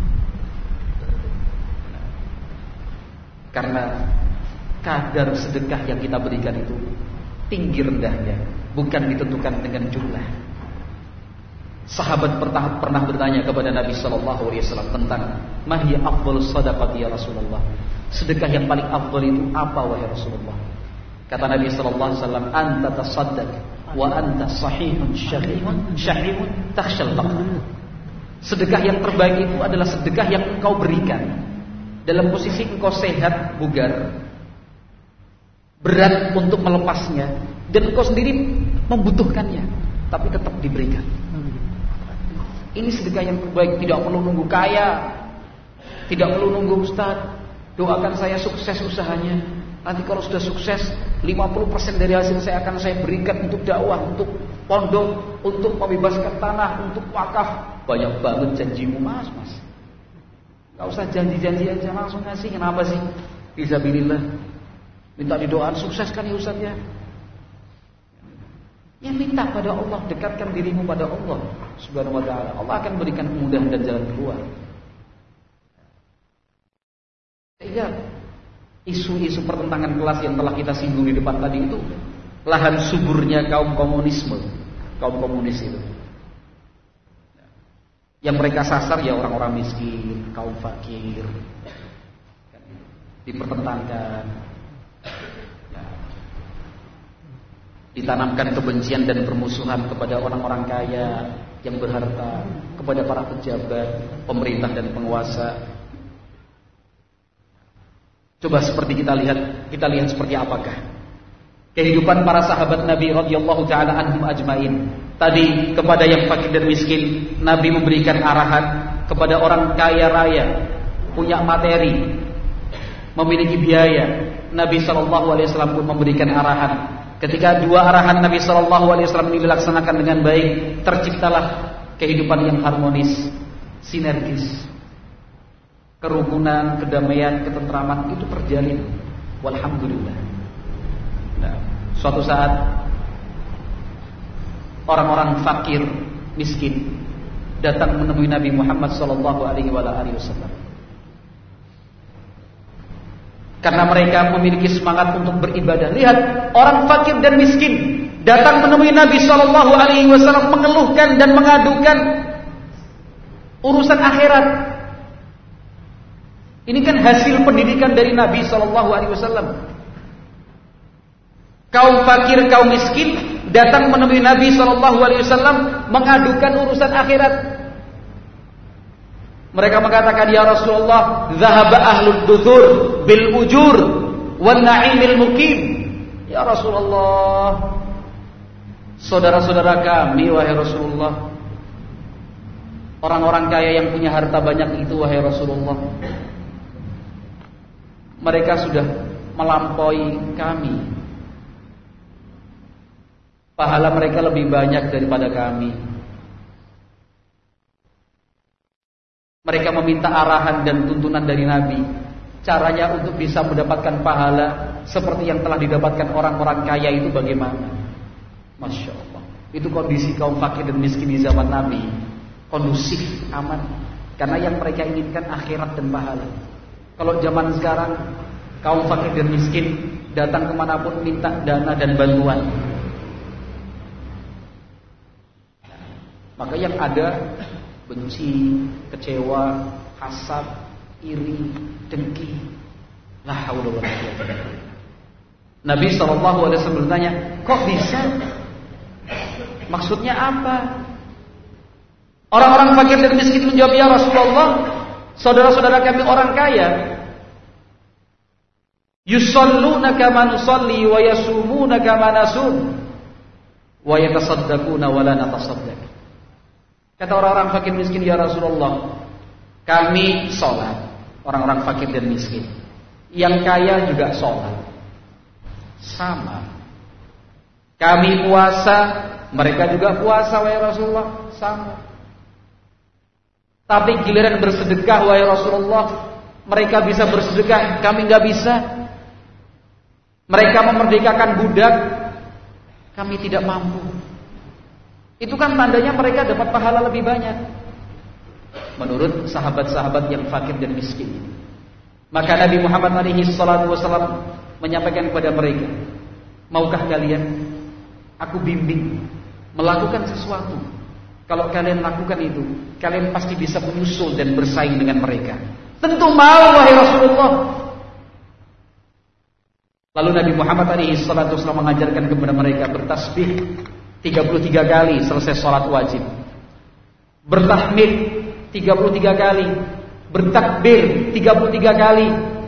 Karena kadar sedekah yang kita berikan itu tinggi rendahnya, bukan ditentukan dengan jumlah. Sahabat pernah, pernah bertanya kepada Nabi sallallahu alaihi wasallam tentang mahya afdhalus shadaqati ya Rasulullah. Sedekah yang paling afdal itu apa wahai Rasulullah? Kata Nabi sallallahu alaihi wasallam, "Anta tasaddaq wa anta sahihun syahihun syahihun takhshal faqr." Sedekah yang terbaik itu adalah sedekah yang engkau berikan dalam posisi engkau sehat, bugar, berat untuk melepasnya, dan engkau sendiri membutuhkannya, tapi tetap diberikan. Ini sedekah yang terbaik. Tidak perlu nunggu kaya, tidak perlu nunggu ustaz, doakan saya sukses usahanya. Nanti kalau sudah sukses, lima puluh persen dari hasil saya akan saya berikan untuk dakwah, untuk pondok, untuk membebaskan tanah, untuk wakaf. Banyak banget janjimu mas, mas. Gak usah janji-janji aja, langsung ngasih. Kenapa sih? Fisabilillah. Minta didoakan sukses kan ya Ustaz ya. Ya minta pada Allah, dekatkan dirimu pada Allah Subhanahu wa taala. Allah akan berikan kemudahan dan jalan keluar. Sehingga isu-isu pertentangan kelas yang telah kita singgung di depan tadi itu lahan suburnya kaum komunisme, kaum komunis itu. Yang mereka sasar ya orang-orang miskin, kaum fakir, dipertentangkan. Ditanamkan kebencian dan permusuhan kepada orang-orang kaya yang berharta, kepada para pejabat, pemerintah dan penguasa. Coba seperti kita lihat, kita lihat seperti apakah kehidupan para sahabat Nabi radhiyallahu taala anhum ajmain. Tadi kepada yang fakir dan miskin, Nabi memberikan arahan. Kepada orang kaya raya, punya materi, memiliki biaya, Nabi sallallahu alaihi wasallam pun memberikan arahan. Ketika dua arahan Nabi sallallahu alaihi wasallam ini dilaksanakan dengan baik, terciptalah kehidupan yang harmonis, sinergis. Kerukunan, kedamaian, ketentraman itu terjalin. Walhamdulillah. Nah, suatu saat orang-orang fakir, miskin datang menemui Nabi Muhammad sallallahu alaihi wasallam. Karena mereka memiliki semangat untuk beribadah. Lihat, orang fakir dan miskin datang menemui Nabi sallallahu alaihi wasallam mengeluhkan dan mengadukan urusan akhirat. Ini kan hasil pendidikan dari Nabi sallallahu alaihi wasallam. Kaum fakir, kaum miskin datang menemui Nabi sallallahu alaihi wasallam mengadukan urusan akhirat. Mereka mengatakan, "Ya Rasulullah, zahaba ahlud duthur bil ujur wan na'imil muqim." Ya Rasulullah, saudara-saudara kami wahai Rasulullah, orang-orang kaya yang punya harta banyak itu wahai Rasulullah, mereka sudah melampaui kami. Pahala mereka lebih banyak daripada kami. Mereka meminta arahan dan tuntunan dari Nabi. Caranya untuk bisa mendapatkan pahala seperti yang telah didapatkan orang-orang kaya itu bagaimana? Masya Allah. Itu kondisi kaum fakir dan miskin di zaman Nabi. Kondusif, aman. Karena yang mereka inginkan akhirat dan pahala. Kalau zaman sekarang kaum fakir dan miskin datang kemanapun minta dana dan bantuan. Maka yang ada benci, kecewa, hasad, iri, dengki. La haula wala quwwata illa billah. Nabi sallallahu alaihi wasallam bertanya, "Kok bisa? Maksudnya apa?" Orang-orang fakir dan miskin menjawab, "Ya Rasulullah, saudara-saudara kami orang kaya, yusalluna kama nusalli wa yasumuna kama nasum wa yatasaddaquna wa la natasaddaq." Kata orang-orang fakir miskin, "Ya Rasulullah, kami sholat." Orang-orang fakir dan miskin. Yang kaya juga sholat. Sama. Kami puasa, mereka juga puasa, wahai Rasulullah. Sama. Tapi giliran bersedekah, wahai Rasulullah, mereka bisa bersedekah, kami nggak bisa. Mereka memerdekakan budak, kami tidak mampu. Itu kan tandanya mereka dapat pahala lebih banyak. Menurut sahabat-sahabat yang fakir dan miskin. Maka Nabi Muhammad alaihi salatu wasallam menyampaikan kepada mereka, "Maukah kalian aku bimbing melakukan sesuatu? Kalau kalian lakukan itu, kalian pasti bisa menyusul dan bersaing dengan mereka." Tentu mau, wahai Rasulullah. Lalu Nabi Muhammad alaihi salatu wasallam mengajarkan kepada mereka bertasbih tiga puluh tiga kali selesai sholat wajib, bertahmid tiga puluh tiga kali, bertakbir tiga puluh tiga kali.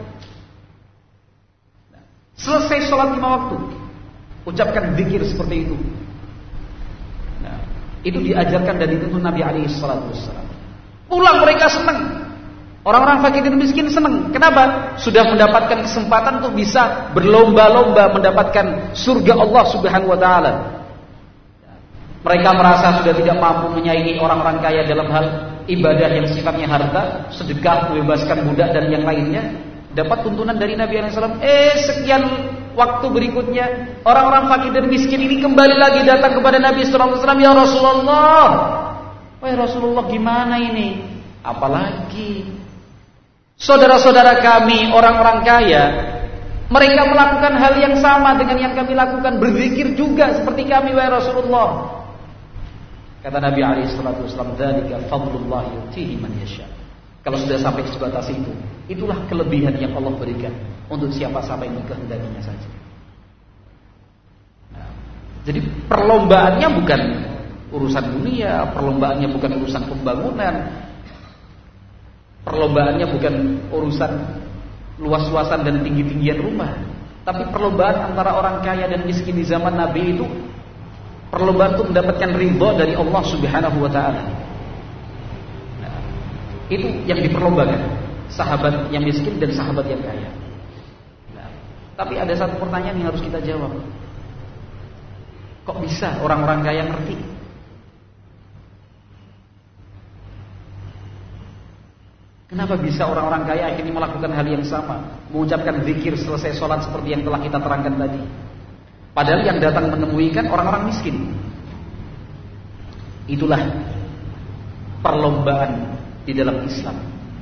Selesai sholat lima waktu, ucapkan zikir seperti itu. Nah, itu diajarkan dan dituntun Nabi alaihi salatu wassalam. Pulang mereka senang. Orang-orang fakir dan miskin senang. Kenapa? Sudah mendapatkan kesempatan untuk bisa berlomba-lomba mendapatkan surga Allah Subhanahu wa taala. Mereka merasa sudah tidak mampu menyaingi orang-orang kaya dalam hal ibadah yang sifatnya harta, sedekah, membebaskan budak dan yang lainnya. Dapat tuntunan dari Nabi shallallahu alaihi wasallam. Eh sekian waktu berikutnya, orang-orang fakir dan miskin ini kembali lagi datang kepada Nabi shallallahu alaihi wasallam. "Ya Rasulullah, wahai Rasulullah, gimana ini? Apalagi saudara-saudara kami orang-orang kaya, mereka melakukan hal yang sama dengan yang kami lakukan, berzikir juga seperti kami, wahai Rasulullah." Kata Nabi alaihi salatu wasallam, "Dzalika fadlullah yu'tihi man yasha." Kalau sudah sampai sebatas itu, itulah kelebihan yang Allah berikan untuk siapa-siapa yang dikehendakinya saja. Nah, jadi perlombaannya bukan urusan dunia, perlombaannya bukan urusan pembangunan, perlombaannya bukan urusan luas-luasan dan tinggi-tinggian rumah, tapi perlombaan antara orang kaya dan miskin di zaman Nabi itu perlombaan untuk mendapatkan ridha dari Allah Subhanahu wa taala. Nah, itu yang diperlombakan, sahabat yang miskin dan sahabat yang kaya. Nah, tapi ada satu pertanyaan yang harus kita jawab. Kok bisa orang-orang kaya ngerti? Kenapa bisa orang-orang kaya akhirnya melakukan hal yang sama, mengucapkan zikir selesai sholat seperti yang telah kita terangkan tadi? Padahal yang datang menemui kan orang-orang miskin. Itulah perlombaan di dalam Islam.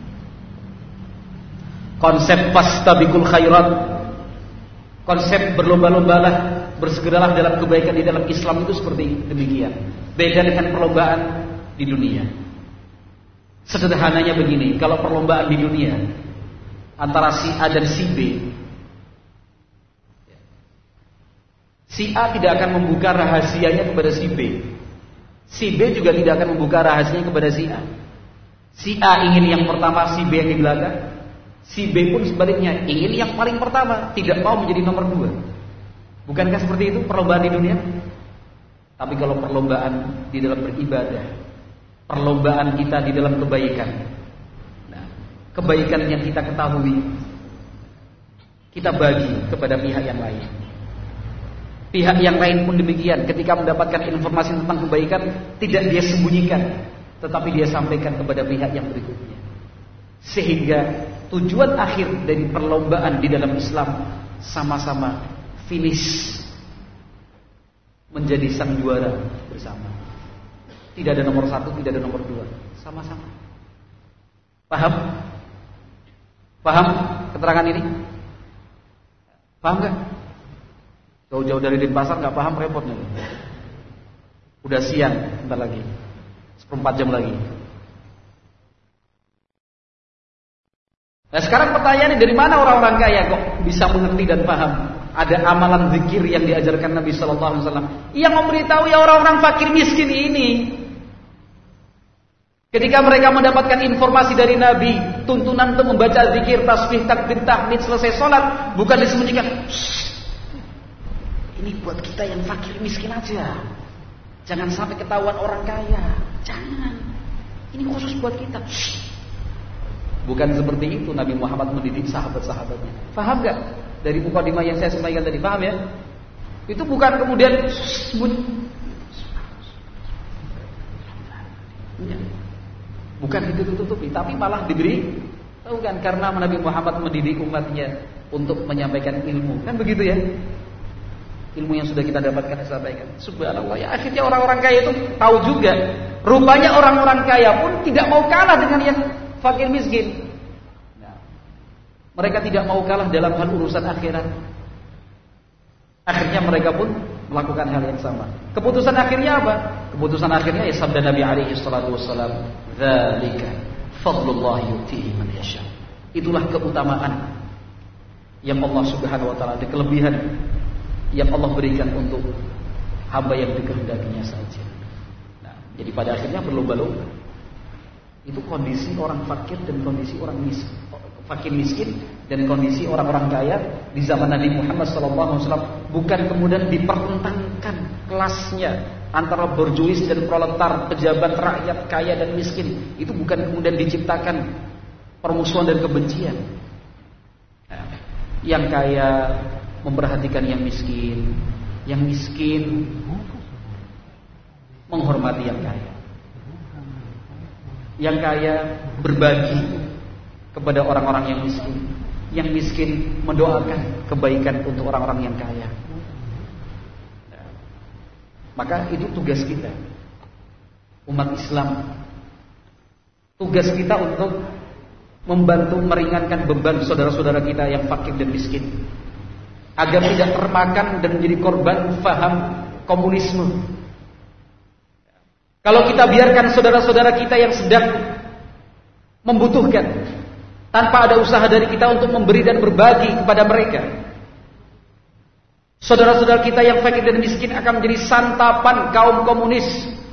Konsep fastabiqul khairat, konsep berlomba-lombalah, bersegeralah dalam kebaikan di dalam Islam itu seperti demikian. Beda dengan perlombaan di dunia. Sederhananya begini, kalau perlombaan di dunia antara si A dan si B, si A tidak akan membuka rahasianya kepada si B, si B juga tidak akan membuka rahasianya kepada si A. Si A ingin yang pertama, si B yang di belakang. Si B pun sebaliknya ingin yang paling pertama, tidak mau menjadi nomor dua. Bukankah seperti itu perlombaan di dunia? Tapi kalau perlombaan di dalam beribadah, perlombaan kita di dalam kebaikan, nah, kebaikan yang kita ketahui kita bagi kepada pihak yang lain. Pihak yang lain pun demikian, ketika mendapatkan informasi tentang kebaikan, tidak dia sembunyikan, tetapi dia sampaikan kepada pihak yang berikutnya. Sehingga tujuan akhir dari perlombaan di dalam Islam sama-sama finish menjadi sang juara bersama. Tidak ada nomor satu, tidak ada nomor dua, sama-sama. Paham? Paham keterangan ini? Paham gak? Jauh-jauh dari Denpasar gak paham, repot nih. Udah siang, bentar lagi, seperempat jam lagi. Nah sekarang pertanyaannya, dari mana orang-orang kaya kok bisa mengerti dan paham? Ada amalan zikir yang diajarkan Nabi Sallallahu Alaihi Wasallam yang memberitahu ya orang-orang fakir miskin ini. Ketika mereka mendapatkan informasi dari Nabi, tuntunan untuk membaca zikir, tasbih, takbir, tahmid selesai sholat, bukan disembunyikan. Ini buat kita yang fakir miskin aja. Jangan sampai ketahuan orang kaya. Jangan. Ini khusus buat kita. Bukan seperti itu Nabi Muhammad mendidik sahabat-sahabatnya. Paham gak? Dari mukadimah yang saya sampaikan tadi, paham ya? Itu bukan kemudian bukan ditutup-tutupi, tapi malah diberi tahu kan, karena Nabi Muhammad mendidik umatnya untuk menyampaikan ilmu. Kan begitu ya? Ilmu yang sudah kita dapatkan disampaikan. Subhanallah, ya akhirnya orang-orang kaya itu tahu juga. Rupanya orang-orang kaya pun tidak mau kalah dengan yang fakir miskin. Mereka tidak mau kalah dalam hal urusan akhirat. Akhirnya mereka pun melakukan hal yang sama. Keputusan akhirnya apa? Keputusan akhirnya ya sabda Nabi alaihi salatu wassalam, "Dzalika fadlullah yu'tihi man yasha." Itulah keutamaan yang Allah Subhanahu wa taala, ada kelebihan yang Allah berikan untuk hamba yang dikehendakinya saja. Nah, jadi pada akhirnya berlomba-lomba. Itu kondisi orang fakir dan kondisi orang miskin. Fakir miskin dan kondisi orang-orang kaya di zaman Nabi Muhammad shallallahu alaihi wasallam bukan kemudian dipertentangkan kelasnya antara borjuis dan proletar, pejabat, rakyat, kaya dan miskin. Itu bukan kemudian diciptakan permusuhan dan kebencian. Nah, yang kaya memperhatikan yang miskin, yang miskin menghormati yang kaya, yang kaya berbagi kepada orang-orang yang miskin, yang miskin mendoakan kebaikan untuk orang-orang yang kaya. Nah, maka itu tugas kita, umat Islam. Tugas kita untuk membantu meringankan beban saudara-saudara kita yang fakir dan miskin, agar tidak termakan dan menjadi korban faham komunisme. Kalau kita biarkan saudara-saudara kita yang sedang membutuhkan, tanpa ada usaha dari kita untuk memberi dan berbagi kepada mereka, saudara-saudara kita yang fakir dan miskin akan menjadi santapan kaum komunis.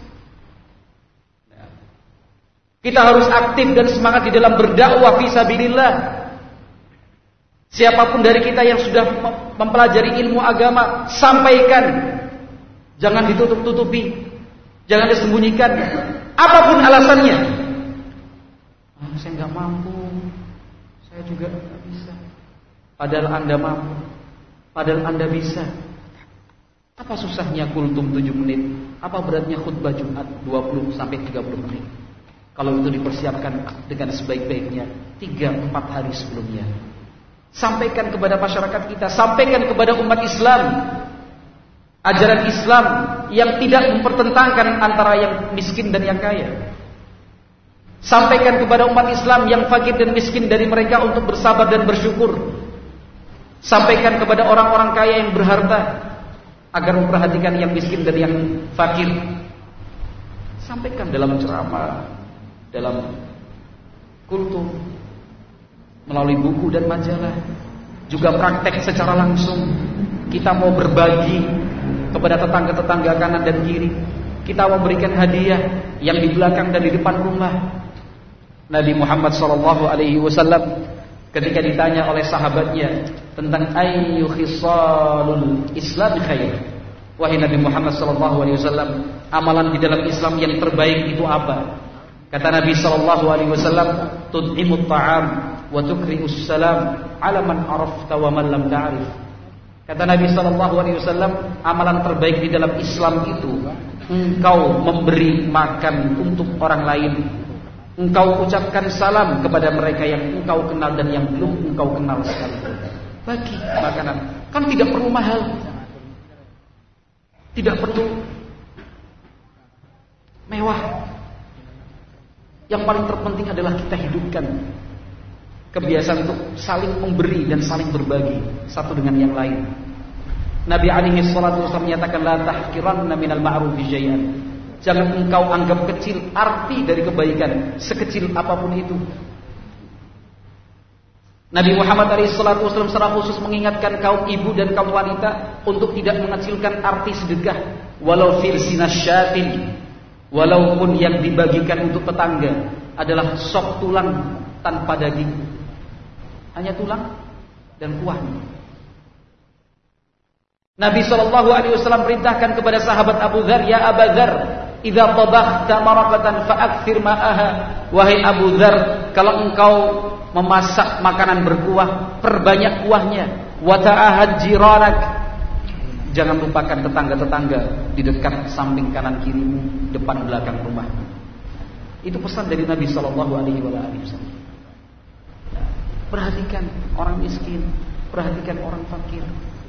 Kita harus aktif dan semangat di dalam berdakwah fisabilillah. Siapapun dari kita yang sudah mempelajari ilmu agama, sampaikan. Jangan ditutup-tutupi, jangan disembunyikan. Apapun alasannya, oh, saya nggak mampu, saya juga nggak bisa. Padahal Anda mampu, padahal Anda bisa. Apa susahnya kultum tujuh menit? Apa beratnya khutbah Jumat dua puluh sampai tiga puluh menit? Kalau itu dipersiapkan dengan sebaik-baiknya tiga empat hari sebelumnya. Sampaikan kepada masyarakat kita, sampaikan kepada umat Islam ajaran Islam yang tidak mempertentangkan antara yang miskin dan yang kaya. Sampaikan kepada umat Islam yang fakir dan miskin dari mereka untuk bersabar dan bersyukur. Sampaikan kepada orang-orang kaya yang berharta agar memperhatikan yang miskin dan yang fakir. Sampaikan dalam ceramah, dalam kultum, melalui buku dan majalah, juga praktek secara langsung. Kita mau berbagi kepada tetangga-tetangga kanan dan kiri. Kita memberikan hadiah yang di belakang dan di depan rumah. Nabi Muhammad shallallahu alaihi wasallam ketika ditanya oleh sahabatnya tentang ayyu khisalul Islam khair, wahai Nabi Muhammad shallallahu alaihi wasallam, amalan di dalam Islam yang terbaik itu apa? Kata Nabi shallallahu alaihi wasallam, tud'imut ta'am wa tuqri'us salam 'ala man 'arafta wa man lam ta'rif. Kata Nabi sallallahu alaihi wasallam, amalan terbaik di dalam Islam itu engkau memberi makan untuk orang lain. Engkau ucapkan salam kepada mereka yang engkau kenal dan yang belum engkau kenal sekali. Bagi makanan, kan tidak perlu mahal. Tidak perlu mewah. Yang paling terpenting adalah kita hidupkan kebiasaan untuk saling memberi dan saling berbagi satu dengan yang lain. Nabi alaihi salatu wasallam menyatakan, la tahqiranna minal ma'rufi syai'an. Jangan engkau anggap kecil arti dari kebaikan, sekecil apapun itu. Nabi Muhammad alaihi salatu wasallam secara khusus mengingatkan kaum ibu dan kaum wanita untuk tidak mengecilkan arti sedekah, walau firsinasyyatin, walaupun yang dibagikan untuk tetangga adalah sop tulang tanpa daging, hanya tulang dan kuahnya. Nabi shallallahu alaihi wasallam perintahkan kepada sahabat Abu Dzar, ya Abu Dzar, idza tabakhta maraqatan fa'akthir ma'aha. Wahai Abu Dzar, kalau engkau memasak makanan berkuah, perbanyak kuahnya. Wa ta'ahad jiranak, jangan lupakan tetangga-tetangga di dekat samping kanan kirimu, depan belakang rumah. Itu pesan dari Nabi shallallahu alaihi wasallam. Perhatikan orang miskin, perhatikan orang fakir.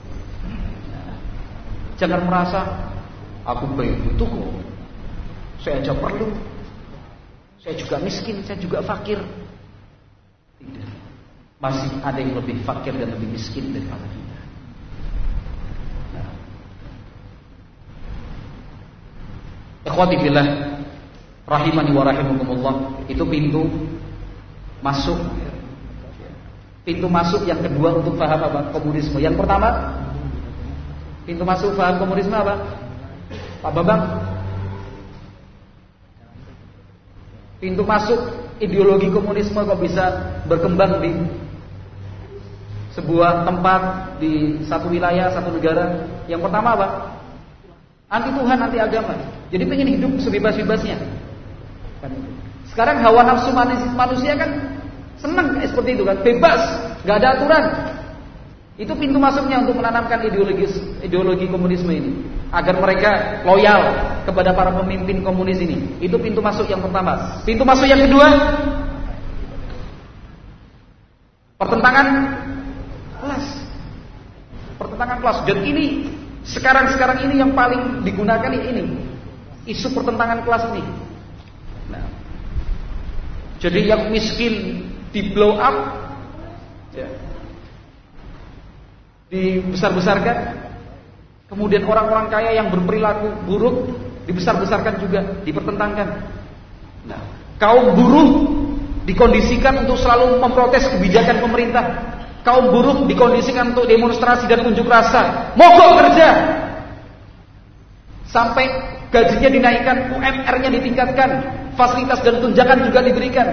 Jangan merasa aku begitu kok, saya aja perlu, saya juga miskin, saya juga fakir. Tidak. Masih ada yang lebih fakir dan lebih miskin daripada kita. Nah. Ikhwati fillah, rahimani wa rahimakumullah, itu pintu masuk. Pintu masuk yang kedua untuk paham apa? Komunisme. Yang pertama, pintu masuk paham komunisme apa? Pak Bambang. Pintu masuk ideologi komunisme kok bisa berkembang di sebuah tempat, di satu wilayah, satu negara. Yang pertama apa? Anti Tuhan, anti agama. Jadi pengen hidup sebebas-bebasnya. Sekarang hawa nafsu manusia kan senang seperti itu kan, bebas, nggak ada aturan. Itu pintu masuknya untuk menanamkan ideologi ideologi komunisme ini, agar mereka loyal kepada para pemimpin komunis ini. Itu pintu masuk yang pertama. Pintu masuk yang kedua, pertentangan kelas. Pertentangan kelas. Dan ini sekarang-sekarang ini yang paling digunakan ini, isu pertentangan kelas ini. Nah, jadi yang miskin di blow up, ya, dibesar-besarkan. Kemudian orang-orang kaya yang berperilaku buruk dibesar-besarkan juga, dipertentangkan. Nah, kaum buruh dikondisikan untuk selalu memprotes kebijakan pemerintah. Kaum buruh dikondisikan untuk demonstrasi dan unjuk rasa, mogok kerja, sampai gajinya dinaikkan, U M R-nya ditingkatkan, fasilitas dan tunjangan juga diberikan.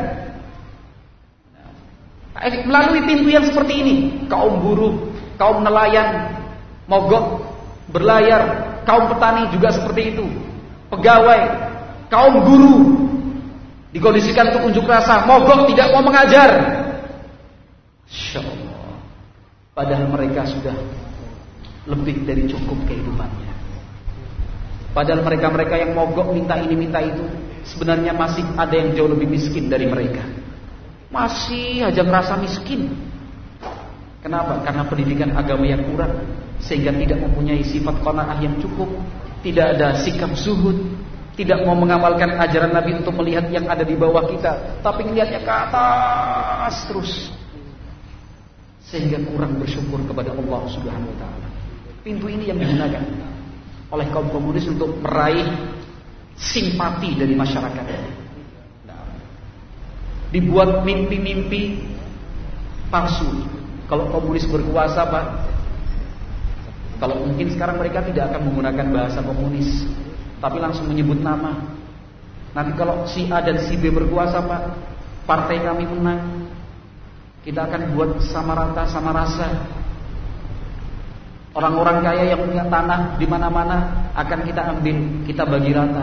Melalui pintu yang seperti ini, kaum buruh, kaum nelayan mogok berlayar, kaum petani juga seperti itu, pegawai, kaum guru dikondisikan untuk unjuk rasa, mogok, tidak mau mengajar. Insya Allah, padahal mereka sudah lebih dari cukup kehidupannya. Padahal mereka-mereka yang mogok minta ini minta itu, sebenarnya masih ada yang jauh lebih miskin dari mereka. Masih aja merasa miskin. Kenapa? Karena pendidikan agama yang kurang, sehingga tidak mempunyai sifat qanaah yang cukup, tidak ada sikap zuhud, tidak mau mengamalkan ajaran Nabi untuk melihat yang ada di bawah kita, tapi melihatnya ke atas terus, sehingga kurang bersyukur kepada Allah Subhanahu wa taala. Pintu ini yang digunakan oleh kaum komunis untuk meraih simpati dari masyarakat. Dibuat mimpi-mimpi palsu. Kalau komunis berkuasa, Pak, kalau mungkin sekarang mereka tidak akan menggunakan bahasa komunis, tapi langsung menyebut nama. Nanti kalau si A dan si B berkuasa, Pak, partai kami menang, kita akan buat sama rata, sama rasa. Orang-orang kaya yang punya tanah di mana-mana akan kita ambil, kita bagi rata.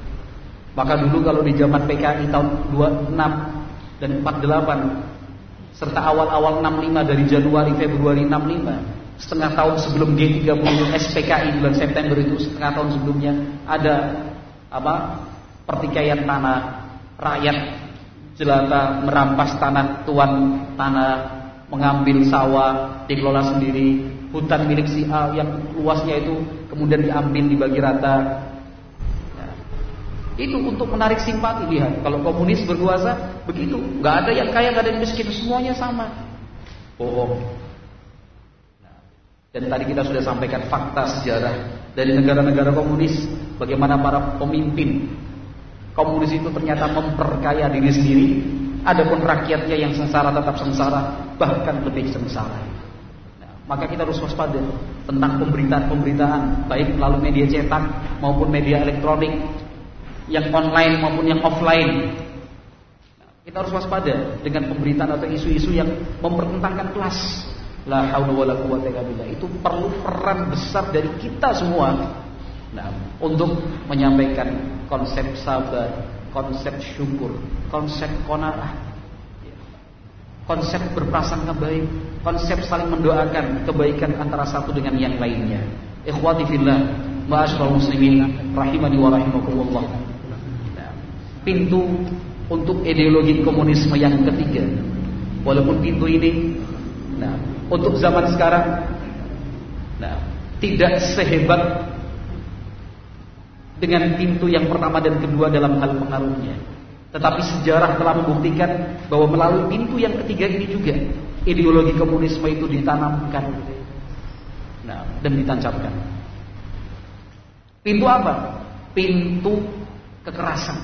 Maka dulu kalau di zaman P K I tahun dua puluh enam dan empat puluh delapan, serta awal-awal enam puluh lima dari Januari Februari enam puluh lima, setengah tahun sebelum G tiga puluh S P K I bulan September itu, setengah tahun sebelumnya ada apa? Pertikaian tanah, rakyat jelata merampas tanah tuan tanah, mengambil sawah dikelola sendiri, hutan milik si A yang luasnya itu kemudian diambil dibagi rata. Ya. Itu untuk menarik simpati. Lihat, kalau komunis berkuasa begitu, nggak ada yang kaya, nggak ada yang miskin, semuanya sama. Bohong. Nah, dan tadi kita sudah sampaikan fakta sejarah dari negara-negara komunis, bagaimana para pemimpin komunis itu ternyata memperkaya diri sendiri, adapun rakyatnya yang sengsara tetap sengsara, bahkan lebih sengsara. Nah, maka kita harus waspada tentang pemberitaan-pemberitaan, baik melalui media cetak maupun media elektronik, yang online maupun yang offline. Nah, kita harus waspada dengan pemberitaan atau isu-isu yang mempertentangkan kelas. La haula wala quwwata illa billah. Itu perlu peran besar dari kita semua. Nah, untuk menyampaikan konsep sabar, konsep syukur, konsep qanaah, konsep berprasangka baik, konsep saling mendoakan kebaikan antara satu dengan yang lainnya. Ikhwati fillah, ma'asyiral muslimin rahimani wa rahimakumullah. Nah, pintu untuk ideologi komunisme yang ketiga, walaupun pintu ini, nah, untuk zaman sekarang, nah, tidak sehebat dengan pintu yang pertama dan kedua dalam hal pengaruhnya. Tetapi sejarah telah membuktikan bahwa melalui pintu yang ketiga ini juga ideologi komunisme itu ditanamkan, nah, dan ditancapkan. Pintu apa? Pintu kekerasan.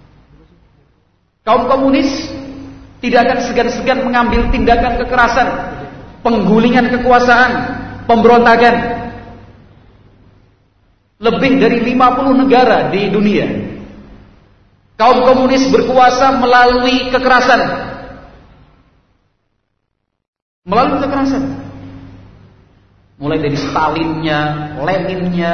Kaum komunis tidak akan segan-segan mengambil tindakan kekerasan, penggulingan kekuasaan, pemberontakan. Lebih dari lima puluh negara di dunia kaum komunis berkuasa melalui kekerasan. Melalui kekerasan. Mulai dari Stalinnya, Leninnya,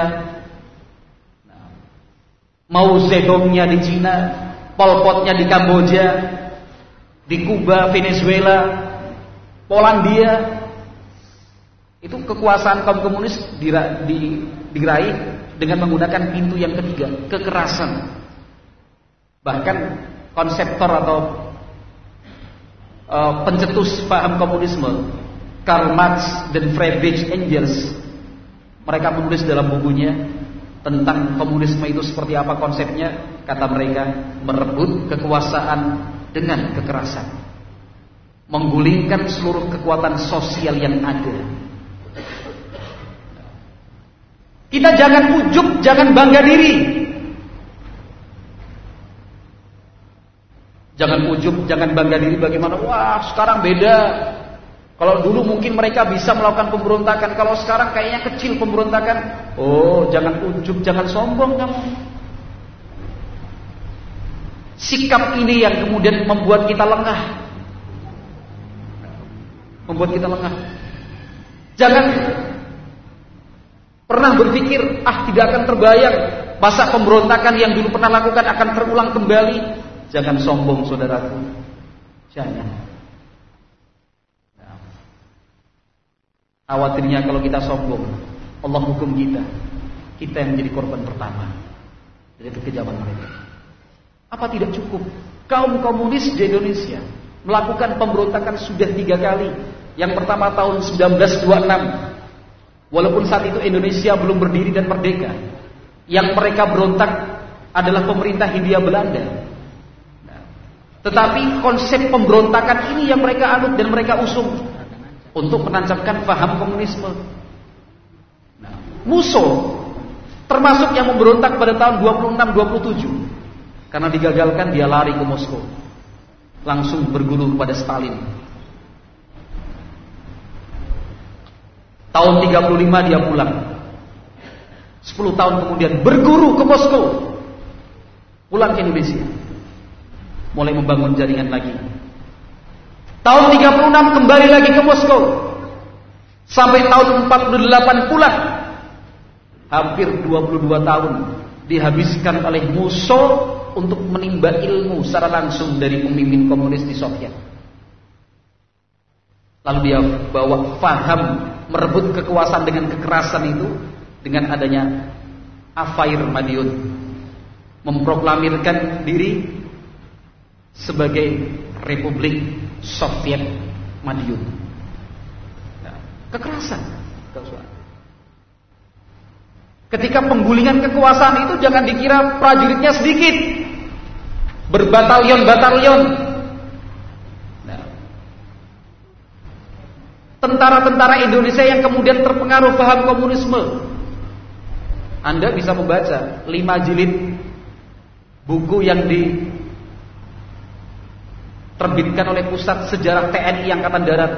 Mao Zedongnya di Cina, Pol Potnya di Kamboja, di Kuba, Venezuela, Polandia. Itu kekuasaan kaum komunis dira, di, diraih dengan menggunakan pintu yang ketiga, kekerasan. Bahkan konseptor atau uh, pencetus paham komunisme, Karl Marx dan Friedrich Engels, mereka menulis dalam bukunya tentang komunisme itu seperti apa konsepnya. Kata mereka, merebut kekuasaan dengan kekerasan, menggulingkan seluruh kekuatan sosial yang ada. Kita jangan ujub, jangan bangga diri. Jangan ujub, jangan bangga diri bagaimana, wah sekarang beda. Kalau dulu mungkin mereka bisa melakukan pemberontakan, kalau sekarang kayaknya kecil pemberontakan. Oh, jangan ujub, jangan sombong kamu. Sikap ini yang kemudian membuat kita lengah. Membuat kita lengah. Jangan pernah berpikir, ah tidak akan terbayang masa pemberontakan yang dulu pernah lakukan akan terulang kembali. Jangan sombong saudaraku. Jangan. Nah, khawatirnya kalau kita sombong, Allah hukum kita. Kita yang menjadi korban pertama dari kekejaman mereka. Apa tidak cukup? Kaum komunis di Indonesia melakukan pemberontakan sudah tiga kali. Yang pertama tahun seribu sembilan ratus dua puluh enam. Walaupun saat itu Indonesia belum berdiri dan merdeka, yang mereka berontak adalah pemerintah Hindia Belanda. Nah, tetapi konsep pemberontakan ini yang mereka anut dan mereka usung untuk menancapkan paham komunisme. Nah, Musso termasuk yang memberontak pada tahun dua puluh enam dua puluh tujuh. Karena digagalkan dia lari ke Moskow, langsung berguru kepada Stalin. Tahun tiga puluh lima dia pulang. sepuluh tahun kemudian berguru ke Moskow, pulang ke Indonesia, mulai membangun jaringan lagi. Tahun tiga puluh enam kembali lagi ke Moskow, sampai tahun empat puluh delapan pulang. Hampir dua puluh dua tahun dihabiskan oleh Musso untuk menimba ilmu secara langsung dari pemimpin komunis di Soviet. Lalu dia bawa faham merebut kekuasaan dengan kekerasan itu dengan adanya Afair Madiun, memproklamirkan diri sebagai Republik Soviet Madiun. Nah, kekerasan. Ketika penggulingan kekuasaan itu jangan dikira prajuritnya sedikit, berbatalion-batalion. Nah, tentara-tentara Indonesia yang kemudian terpengaruh paham komunisme. Anda bisa membaca lima jilid buku yang diterbitkan oleh Pusat Sejarah T N I Angkatan Darat.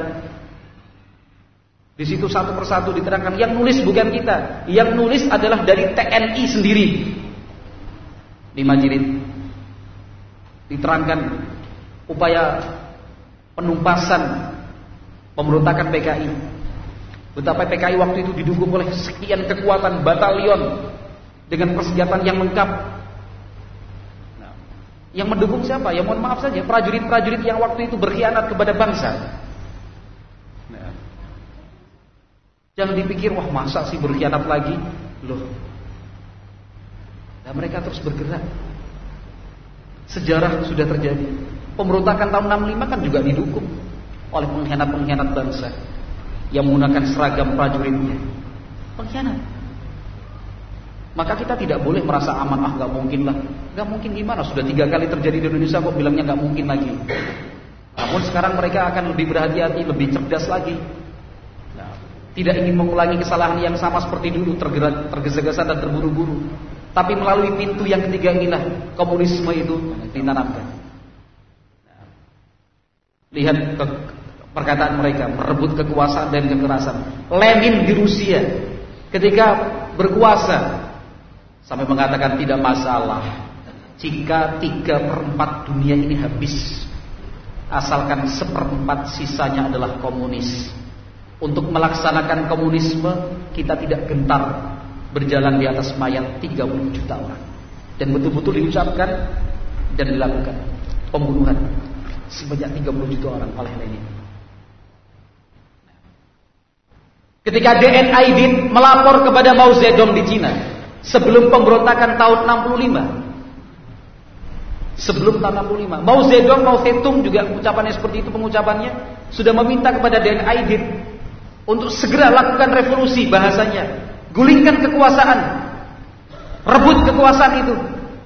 Di situ satu persatu diterangkan, yang nulis bukan kita, yang nulis adalah dari T N I sendiri. Lima jilid diterangkan upaya penumpasan pemberontakan P K I. Betapa P K I waktu itu didukung oleh sekian kekuatan batalion dengan persenjataan yang lengkap. Nah, yang mendukung siapa? Ya mohon maaf saja, prajurit-prajurit yang waktu itu berkhianat kepada bangsa. Nah, jangan dipikir, wah masa sih berkhianat lagi? Loh. Nah, mereka terus bergerak. Sejarah sudah terjadi. Pemberontakan tahun enam puluh lima kan juga didukung oleh pengkhianat-pengkhianat bangsa yang menggunakan seragam prajuritnya. Pengkhianat. Maka kita tidak boleh merasa aman, ah gak mungkin lah. Gak mungkin gimana, sudah tiga kali terjadi di Indonesia kok bilangnya gak mungkin lagi. Namun sekarang mereka akan lebih berhati-hati, lebih cerdas lagi. Nah, tidak ingin mengulangi kesalahan yang sama seperti dulu, tergerak, tergesa-gesa dan terburu-buru. Tapi melalui pintu yang ketiga inilah komunisme itu ditanamkan. Nah, lihat ke perkataan mereka, merebut kekuasaan dan kekerasan. Lenin di Rusia ketika berkuasa sampai mengatakan tidak masalah jika tiga per empat dunia ini habis, asalkan seperempat sisanya adalah komunis. Untuk melaksanakan komunisme kita tidak gentar berjalan di atas mayat tiga puluh juta orang. Dan betul-betul diucapkan dan dilakukan pembunuhan sebanyak tiga puluh juta orang oleh Lenin. Ketika D N Aidit melapor kepada Mao Zedong di Cina sebelum pemberontakan tahun enam puluh lima, sebelum tahun enam puluh lima, Mao Zedong, Mao Zedong juga ucapannya seperti itu, pengucapannya sudah meminta kepada D N Aidit untuk segera lakukan revolusi, bahasanya, gulingkan kekuasaan, rebut kekuasaan itu.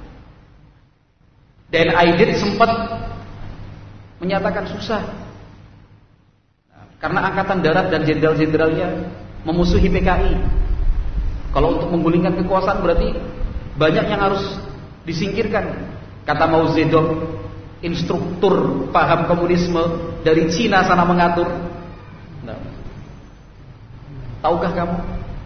D N Aidit sempat menyatakan susah. Karena angkatan darat dan jenderal-jenderalnya memusuhi P K I. Kalau untuk menggulingkan kekuasaan berarti banyak yang harus disingkirkan. Kata Mao Zedong, instruktur paham komunisme dari Cina sana mengatur. Nah, tahukah kamu?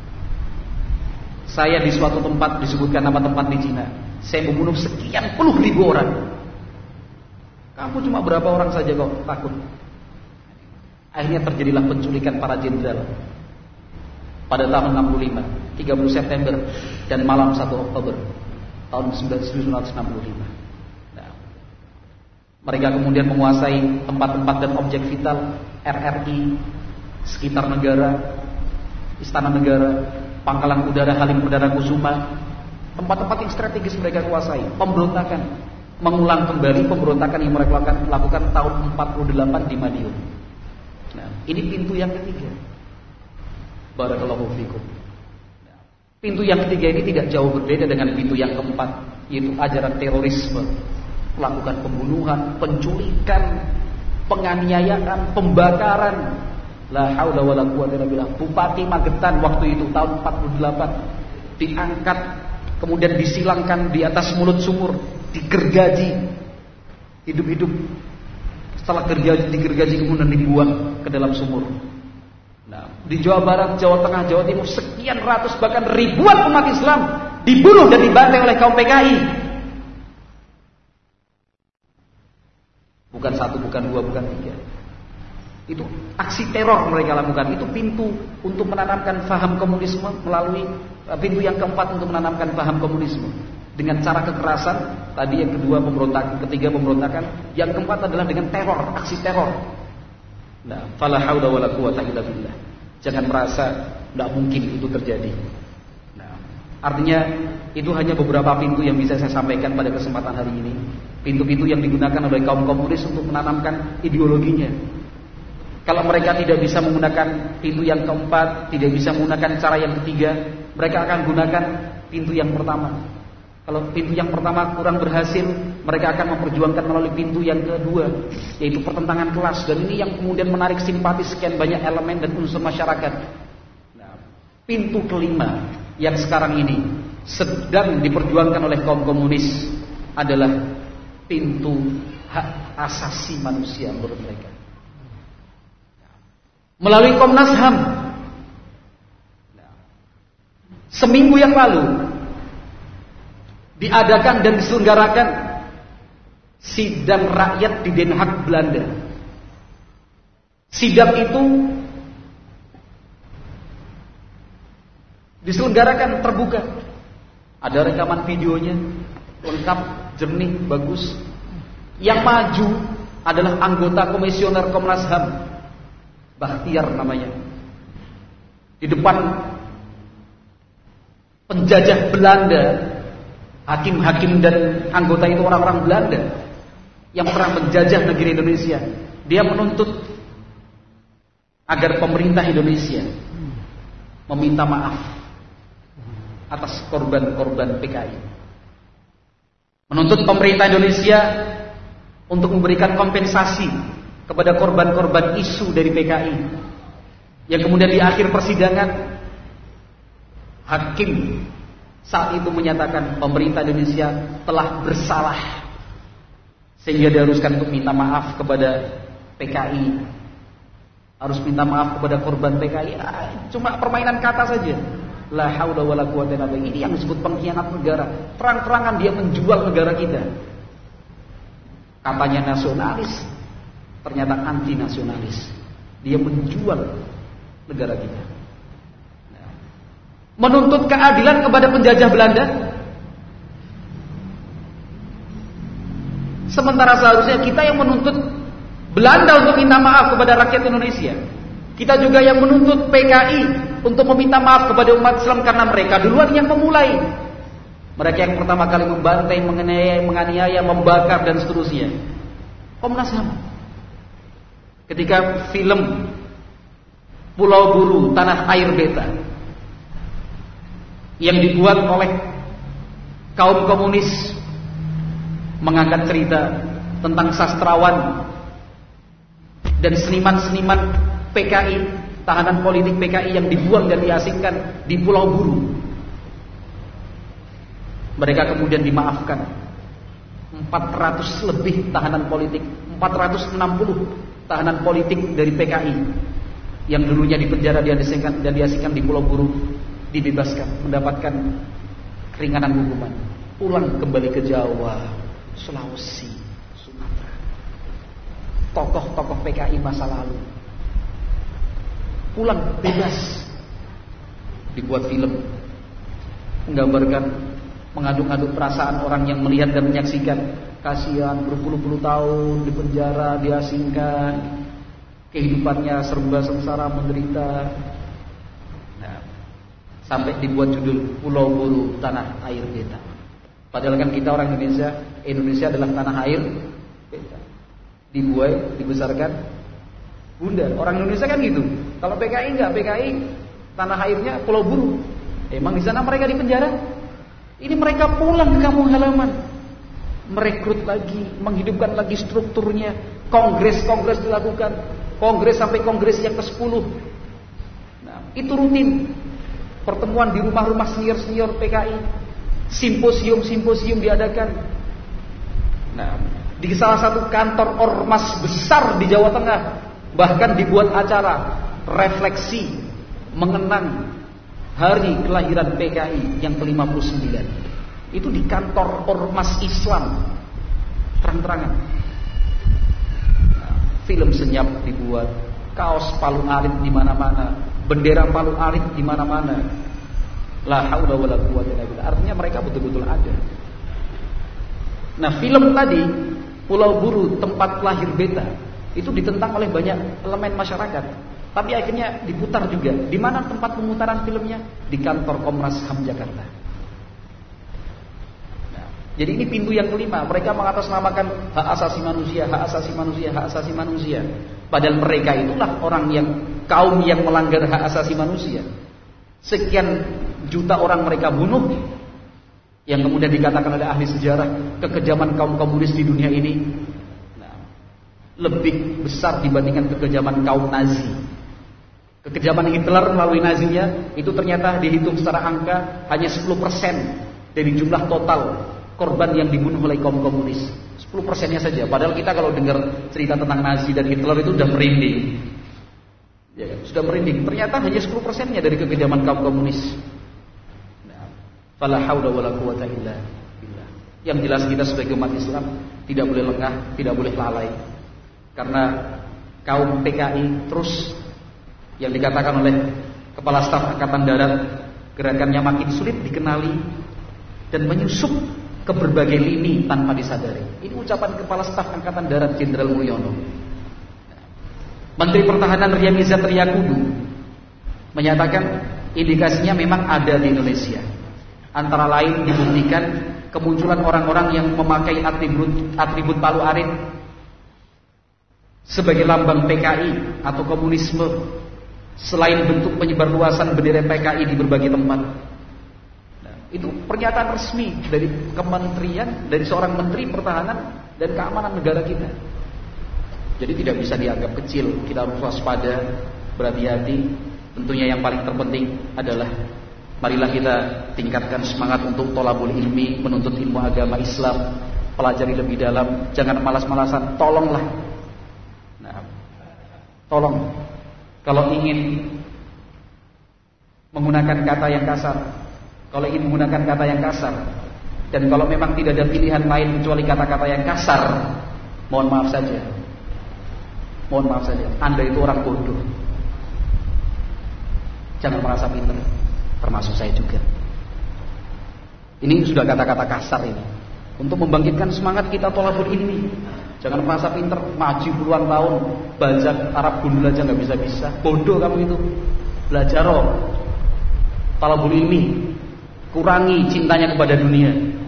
Saya di suatu tempat, disebutkan nama tempat di Cina, saya membunuh sekian puluh ribu orang. Kamu cuma berapa orang saja kok takut? Akhirnya terjadilah penculikan para jenderal pada tahun enam puluh lima, tiga puluh September dan malam satu Oktober tahun seribu sembilan ratus enam puluh lima. Nah, mereka kemudian menguasai tempat-tempat dan objek vital R R I, sekitar negara, istana negara, pangkalan udara Halim Perdana Kusuma, tempat-tempat yang strategis mereka kuasai. Pemberontakan, mengulang kembali pemberontakan yang mereka lakukan, lakukan tahun empat puluh delapan di Madiun. Nah, ini pintu yang ketiga. Barakallahu fikum. Nah, pintu yang ketiga ini tidak jauh berbeda dengan pintu yang keempat, yaitu ajaran terorisme, melakukan pembunuhan, penculikan, penganiayaan, pembakaran. La haula wala quwwata illa billah. Bupati Magetan waktu itu tahun empat puluh delapan diangkat, kemudian disilangkan di atas mulut sumur, digergaji hidup-hidup. Setelah gergaji, digergaji kemudian dibuang ke dalam sumur. Nah, di Jawa Barat, Jawa Tengah, Jawa Timur, sekian ratus bahkan ribuan umat Islam dibunuh dan dibantai oleh kaum P K I. Bukan satu, bukan dua, bukan tiga. Itu aksi teror mereka lakukan. Itu pintu untuk menanamkan paham komunisme melalui pintu yang keempat untuk menanamkan paham komunisme. Dengan cara kekerasan, tadi yang kedua pemberontakan, ketiga pemberontakan, yang keempat adalah dengan teror, aksi teror. Nah, fala haula wala quwata illa billah. Jangan merasa tidak mungkin itu terjadi. Nah, artinya itu hanya beberapa pintu yang bisa saya sampaikan pada kesempatan hari ini. Pintu-pintu yang digunakan oleh kaum komunis untuk menanamkan ideologinya. Kalau mereka tidak bisa menggunakan pintu yang keempat, tidak bisa menggunakan cara yang ketiga, mereka akan gunakan pintu yang pertama. Kalau pintu yang pertama kurang berhasil, mereka akan memperjuangkan melalui pintu yang kedua, yaitu pertentangan kelas. Dan ini yang kemudian menarik simpati sekian banyak elemen dan unsur masyarakat. Nah, pintu kelima yang sekarang ini sedang diperjuangkan oleh kaum komunis adalah pintu hak asasi manusia menurut mereka. Melalui Komnas H A M. Seminggu yang lalu diadakan dan diselenggarakan sidang rakyat di Den Haag, Belanda. Sidang itu diselenggarakan terbuka. Ada rekaman videonya, lengkap, jernih, bagus. Yang maju adalah anggota komisioner Komnas H A M, Bahtiar namanya. Di depan penjajah Belanda, hakim-hakim dan anggota itu orang-orang Belanda yang pernah menjajah negeri Indonesia. Dia menuntut agar pemerintah Indonesia meminta maaf atas korban-korban P K I. Menuntut pemerintah Indonesia untuk memberikan kompensasi kepada korban-korban isu dari P K I. Yang kemudian di akhir persidangan, hakim saat itu menyatakan pemerintah Indonesia telah bersalah, sehingga diharuskan untuk minta maaf kepada P K I, harus minta maaf kepada korban P K I. Ah, cuma permainan kata saja. La haula wala quwata illa billah. Ini yang disebut pengkhianat negara. Terang-terangan dia menjual negara kita. Katanya nasionalis, ternyata anti nasionalis. Dia menjual negara kita. Menuntut keadilan kepada penjajah Belanda, sementara seharusnya kita yang menuntut Belanda untuk minta maaf kepada rakyat Indonesia. Kita juga yang menuntut P K I untuk meminta maaf kepada umat Islam karena mereka duluan yang memulai. Mereka yang pertama kali membantai, menganiaya, menganiaya, membakar dan seterusnya. Komnas H A M. Ketika film Pulau Buru, Tanah Air Beta yang dibuat oleh kaum komunis mengangkat cerita tentang sastrawan dan seniman-seniman P K I, tahanan politik P K I yang dibuang dan diasingkan di Pulau Buru. Mereka kemudian dimaafkan. empat ratus lebih tahanan politik, empat ratus enam puluh tahanan politik dari P K I yang dulunya dipenjara dan diasingkan, dan diasingkan di Pulau Buru dibebaskan, mendapatkan keringanan hukuman, pulang kembali ke Jawa, Sulawesi, Sumatera. Tokoh-tokoh P K I masa lalu pulang bebas, dibuat film menggambarkan, mengaduk-aduk perasaan orang yang melihat dan menyaksikan. Kasihan, berpuluh-puluh tahun di penjara, diasingkan, kehidupannya serba sengsara, menderita. Nah, sampai dibuat judul Pulau Buru, Tanah Air Beta. Padahal kan kita orang Indonesia, Indonesia adalah tanah air beta. Dibuai, dibesarkan bunda. Orang Indonesia kan gitu. Kalau P K I enggak, P K I tanah airnya Pulau Buru. Emang di sana mereka di penjara? Ini mereka pulang ke kampung halaman, merekrut lagi, menghidupkan lagi strukturnya. Kongres-kongres dilakukan, kongres sampai kongres yang ke sepuluh. Nah, itu rutin. Pertemuan di rumah-rumah senior-senior P K I, simposium-simposium diadakan. Nah, di salah satu kantor ormas besar di Jawa Tengah bahkan dibuat acara refleksi mengenang hari kelahiran P K I yang ke lima puluh sembilan. Itu di kantor ormas Islam, terang-terangan. Nah, film senyap dibuat, kaos Palu Arit di mana-mana, bendera Palu Arit di mana-mana. La haula wala quwata illa billah. Artinya mereka betul-betul ada. Nah, film tadi Pulau Buru, tempat lahir beta, Itu ditentang oleh banyak elemen masyarakat. Tapi akhirnya diputar juga. Di mana tempat pemutaran filmnya? Di kantor Komnas H A M Jakarta. Nah, jadi ini pintu yang kelima. Mereka mengatasnamakan hak asasi manusia, hak asasi manusia, hak asasi manusia. Padahal mereka itulah orang yang kaum yang melanggar hak asasi manusia. Sekian juta orang mereka bunuh. Yang kemudian dikatakan oleh ahli sejarah kekejaman kaum komunis di dunia ini nah, lebih besar dibandingkan kekejaman kaum Nazi. Kekejaman Hitler melalui Nazinya itu ternyata dihitung secara angka hanya sepuluh persen dari jumlah total korban yang dibunuh oleh kaum komunis. sepuluh persennya saja. Padahal kita kalau dengar cerita tentang Nazi dan Hitler itu sudah merinding. Ya, sudah merinding. Ternyata hanya sepuluh persennya dari kekejaman kaum komunis. Fala haula wala quwata illa billah. Yang jelas kita sebagai umat Islam tidak boleh lengah, tidak boleh lalai. Karena kaum P K I terus yang dikatakan oleh Kepala Staf Angkatan Darat, gerakannya makin sulit dikenali dan menyusup ke berbagai lini tanpa disadari. Ini ucapan Kepala Staf Angkatan Darat Jenderal Mulyono. Menteri Pertahanan Ria Mizat Triakudu menyatakan indikasinya memang ada di Indonesia. Antara lain dibuktikan kemunculan orang-orang yang memakai atribut, atribut Palu Arit sebagai lambang P K I atau komunisme, selain bentuk penyebarluasan bendera P K I di berbagai tempat. Nah, itu pernyataan resmi dari kementerian, dari seorang Menteri Pertahanan dan Keamanan negara kita. Jadi tidak bisa dianggap kecil. Kita harus waspada, berhati-hati. Tentunya yang paling terpenting adalah marilah kita tingkatkan semangat untuk thalabul ilmi, menuntut ilmu agama Islam, pelajari lebih dalam, jangan malas-malasan, tolonglah. Nah, tolong kalau ingin menggunakan kata yang kasar, kalau ingin menggunakan kata yang kasar, dan kalau memang tidak ada pilihan lain kecuali kata-kata yang kasar, mohon maaf saja. Mohon maaf saja, Anda itu orang bodoh. Jangan merasa pintar. Termasuk saya juga. Ini sudah kata-kata kasar ini. Untuk membangkitkan semangat kita thalabul ilmi. Jangan merasa pinter, maju puluhan tahun, bajak Arab gundul aja nggak bisa-bisa. Bodoh kamu itu. Belajar loh. Thalabul ilmi. Kurangi cintanya kepada dunia.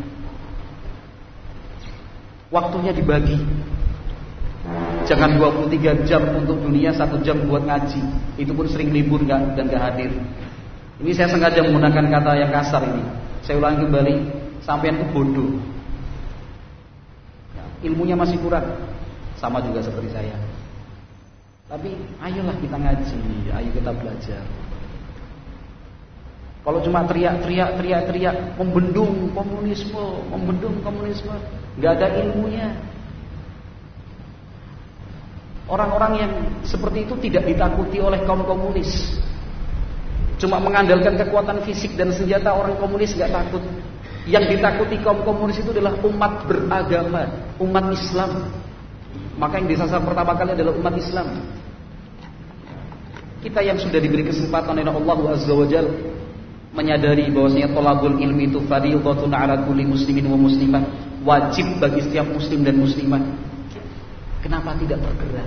Waktunya dibagi. Jangan dua puluh tiga jam untuk dunia, satu jam buat ngaji. Itu pun sering libur dan nggak hadir. Ini saya sengaja menggunakan kata yang kasar ini. Saya ulangi kembali, sampean itu bodoh. Ilmunya masih kurang, sama juga seperti saya. Tapi ayolah kita ngaji, ayo kita belajar. Kalau cuma teriak-teriak, teriak-teriak, membendung komunisme, membendung komunisme, nggak ada ilmunya. Orang-orang yang seperti itu tidak ditakuti oleh kaum komunis. Cuma mengandalkan kekuatan fisik dan senjata, orang komunis gak takut. Yang ditakuti kaum komunis itu adalah umat beragama, umat Islam. Maka yang disasar pertama kali adalah umat Islam. Kita yang sudah diberi kesempatan oleh Allah Azza wa Jalla menyadari bahwasanya thalabul ilmi itu fardhatun 'ala kulli muslimin wa muslimah, wajib bagi setiap muslim dan muslimah. Kenapa tidak bergerak?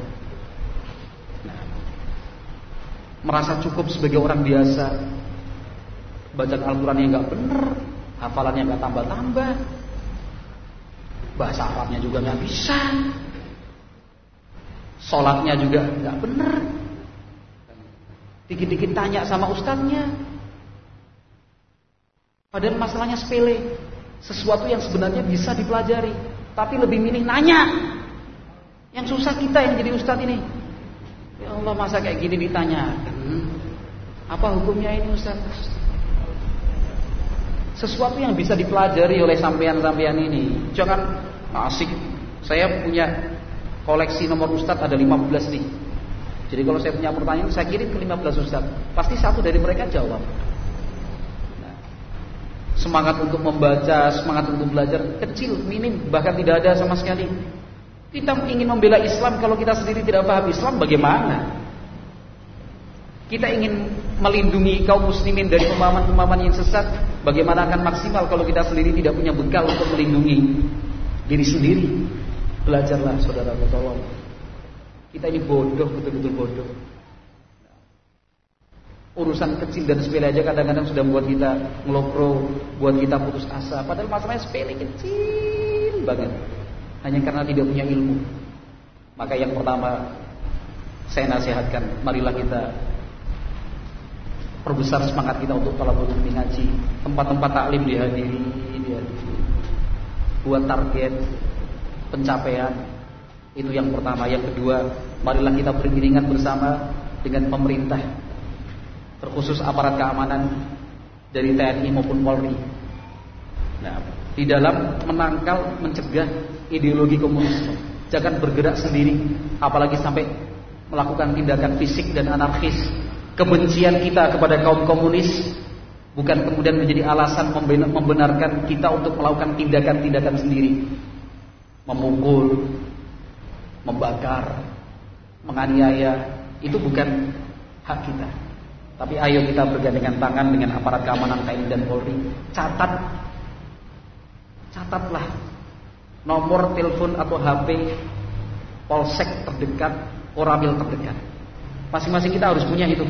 Merasa cukup sebagai orang biasa, bacaan Al-Quran yang gak benar, hafalannya gak tambah-tambah, bahasa Arabnya juga gak bisa, sholatnya juga gak benar, dikit-dikit tanya sama ustadznya, padahal masalahnya sepele, sesuatu yang sebenarnya bisa dipelajari, tapi lebih milih nanya. Yang susah kita yang jadi ustadz ini. Ya Allah, masa kayak gini ditanyakan, apa hukumnya ini Ustaz? Sesuatu yang bisa dipelajari oleh sampean-sampean ini. Jangan asik. Saya punya koleksi nomor Ustaz ada lima belas nih. Jadi kalau saya punya pertanyaan, saya kirim ke lima belas Ustaz. Pasti satu dari mereka jawab. Nah, semangat untuk membaca, semangat untuk belajar kecil, minim, bahkan tidak ada sama sekali. Kita ingin membela Islam, kalau kita sendiri tidak paham Islam, bagaimana? Kita ingin melindungi kaum muslimin dari pemahaman-pemahaman yang sesat, bagaimana akan maksimal kalau kita sendiri tidak punya bekal untuk melindungi diri sendiri? Belajarlah saudara, tolong. Kita ini bodoh, betul-betul bodoh. Urusan kecil dan sepele aja kadang-kadang sudah membuat kita ngelokro, buat kita putus asa. Padahal masalahnya sepele, kecil banget. Hanya karena tidak punya ilmu. Maka yang pertama saya nasihatkan, marilah kita perbesar semangat kita untuk talabul ilmi, ngaji, tempat-tempat taklim dihadiri, dihadiri. Buat target pencapaian. Itu yang pertama. Yang kedua, marilah kita beriringan bersama dengan pemerintah, terkhusus aparat keamanan dari T N I maupun Polri. Nah, di dalam menangkal, mencegah ideologi komunisme. Jangan bergerak sendiri, apalagi sampai melakukan tindakan fisik dan anarkis. Kebencian kita kepada kaum komunis bukan kemudian menjadi alasan membenarkan kita untuk melakukan tindakan-tindakan sendiri. Memukul, membakar, menganiaya, itu bukan hak kita. Tapi ayo kita bergandengan tangan dengan aparat keamanan T N I dan Polri. Catat, catatlah nomor telepon atau H P polsek terdekat, koramil terdekat. Masing-masing kita harus punya itu.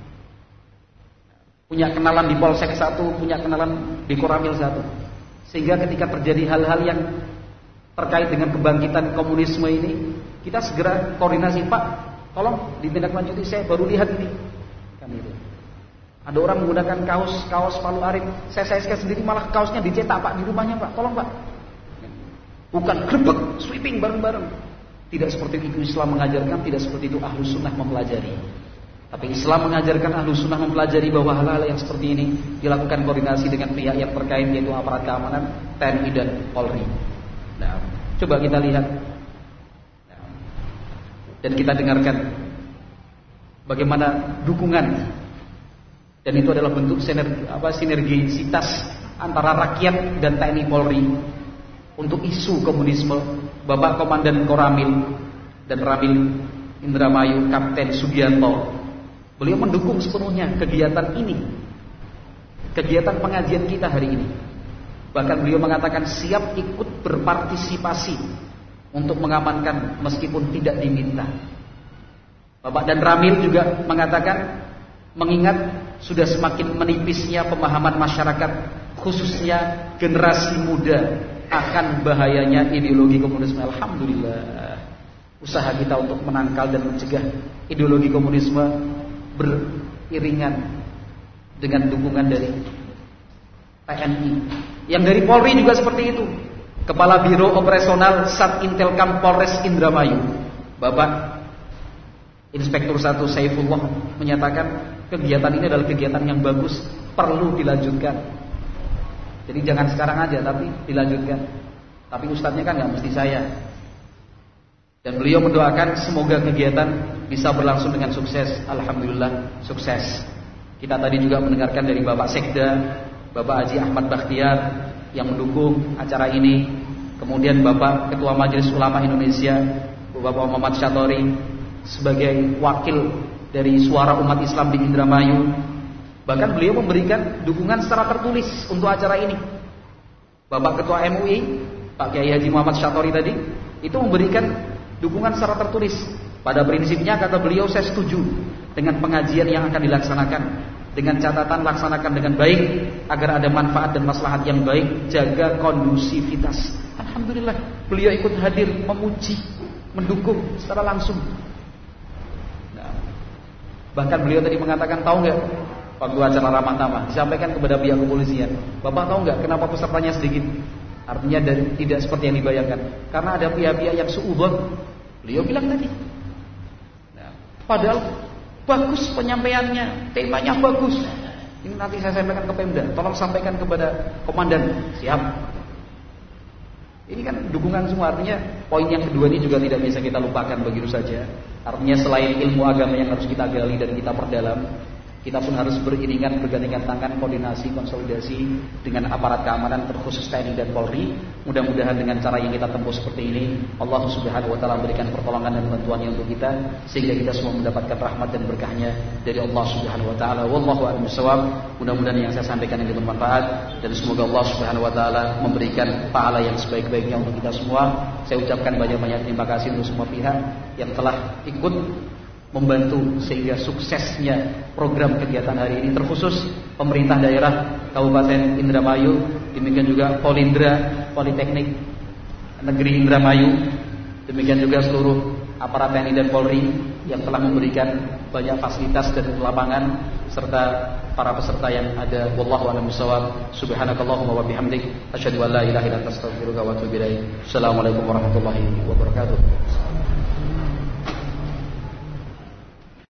Punya kenalan di polsek satu, punya kenalan di koramil satu. Sehingga ketika terjadi hal-hal yang terkait dengan kebangkitan komunisme ini, kita segera koordinasi, Pak, tolong ditindaklanjuti, saya baru lihat ini. Kan itu. Ada orang menggunakan kaos kaos Palu Arif, saya saya sendiri malah kaosnya dicetak, Pak, di rumahnya, Pak, tolong, Pak. Bukan grebek, sweeping bareng-bareng. Tidak seperti itu Islam mengajarkan, tidak seperti itu Ahlus Sunnah mempelajari. Tapi Islam mengajarkan, Ahlus Sunnah mempelajari bahwa hal-hal yang seperti ini dilakukan koordinasi dengan pihak yang terkait, yaitu aparat keamanan, T N I dan Polri. Nah, coba kita lihat nah, dan kita dengarkan bagaimana dukungan, dan itu adalah bentuk sinergi, apa, sinergisitas antara rakyat dan T N I Polri untuk isu komunisme. Bapak Komandan Koramil dan Ramil Indramayu Kapten Sugianto, beliau mendukung sepenuhnya kegiatan ini, kegiatan pengajian kita hari ini. Bahkan beliau mengatakan siap ikut berpartisipasi untuk mengamankan meskipun tidak diminta. Bapak dan Ramil juga mengatakan, mengingat sudah semakin menipisnya pemahaman masyarakat, khususnya generasi muda, akan bahayanya ideologi komunisme. Alhamdulillah, usaha kita untuk menangkal dan mencegah ideologi komunisme beriringan dengan dukungan dari T N I. Yang dari Polri juga seperti itu. Kepala Biro Operasional Sat Intelkam Polres Indramayu, Bapak Inspektur satu Saifullah, menyatakan kegiatan ini adalah kegiatan yang bagus, perlu dilanjutkan. Jadi jangan sekarang aja, tapi dilanjutkan. Tapi ustadznya kan nggak mesti saya. Dan beliau mendoakan semoga kegiatan bisa berlangsung dengan sukses. Alhamdulillah sukses. Kita tadi juga mendengarkan dari Bapak Sekda, Bapak Haji Ahmad Bakhtiar yang mendukung acara ini. Kemudian Bapak Ketua Majelis Ulama Indonesia, Bapak Muhammad Syatori, sebagai wakil dari suara umat Islam di Indramayu. Bahkan beliau memberikan dukungan secara tertulis untuk acara ini. Bapak Ketua M U I, Pak Kiai Haji Muhammad Syatori tadi, itu memberikan dukungan secara tertulis. Pada prinsipnya kata beliau, saya setuju dengan pengajian yang akan dilaksanakan, dengan catatan laksanakan dengan baik agar ada manfaat dan maslahat yang baik, jaga kondusivitas. Alhamdulillah, beliau ikut hadir, memuji, mendukung secara langsung. Nah, bahkan beliau tadi mengatakan, tahu nggak, waktu acara ramah tamah disampaikan kepada pihak kepolisian, Bapak tahu nggak kenapa pesertanya sedikit? Artinya dari, tidak seperti yang dibayangkan, karena ada pihak-pihak yang suudzon. Beliau bilang tadi. Nah, padahal bagus penyampaiannya, temanya bagus. Ini nanti saya sampaikan ke Pemda, tolong sampaikan kepada komandan. Siap. Ini kan dukungan semua. Artinya poin yang kedua ini juga tidak bisa kita lupakan begitu saja. Artinya selain ilmu agama yang harus kita gali dan kita perdalam, Kita pun harus beriringan, bergandengan tangan, koordinasi, konsolidasi dengan aparat keamanan terkhusus T N I dan Polri. Mudah-mudahan dengan cara yang kita tempuh seperti ini, Allah Subhanahu wa taala memberikan pertolongan dan bantuannya untuk kita, sehingga kita semua mendapatkan rahmat dan berkahnya dari Allah Subhanahu wa taala. Wallahu a'lam bishawab. Mudah-mudahan yang saya sampaikan ini bermanfaat, dan semoga Allah Subhanahu wa taala memberikan pahala yang sebaik-baiknya untuk kita semua. Saya ucapkan banyak-banyak terima kasih untuk semua pihak yang telah ikut membantu sehingga suksesnya program kegiatan hari ini, terkhusus pemerintah daerah Kabupaten Indramayu, demikian juga Polindra, Politeknik Negeri Indramayu, demikian juga seluruh aparat T N I dan Polri yang telah memberikan banyak fasilitas dan lapangan, serta para peserta yang ada. Wallahu a'lam bishawab. Subhanakallahumma wa bihamdik, asyhadu an la ilaha illa anta, astaghfiruka wa atubu ilaik. Assalamualaikum warahmatullahi wabarakatuh.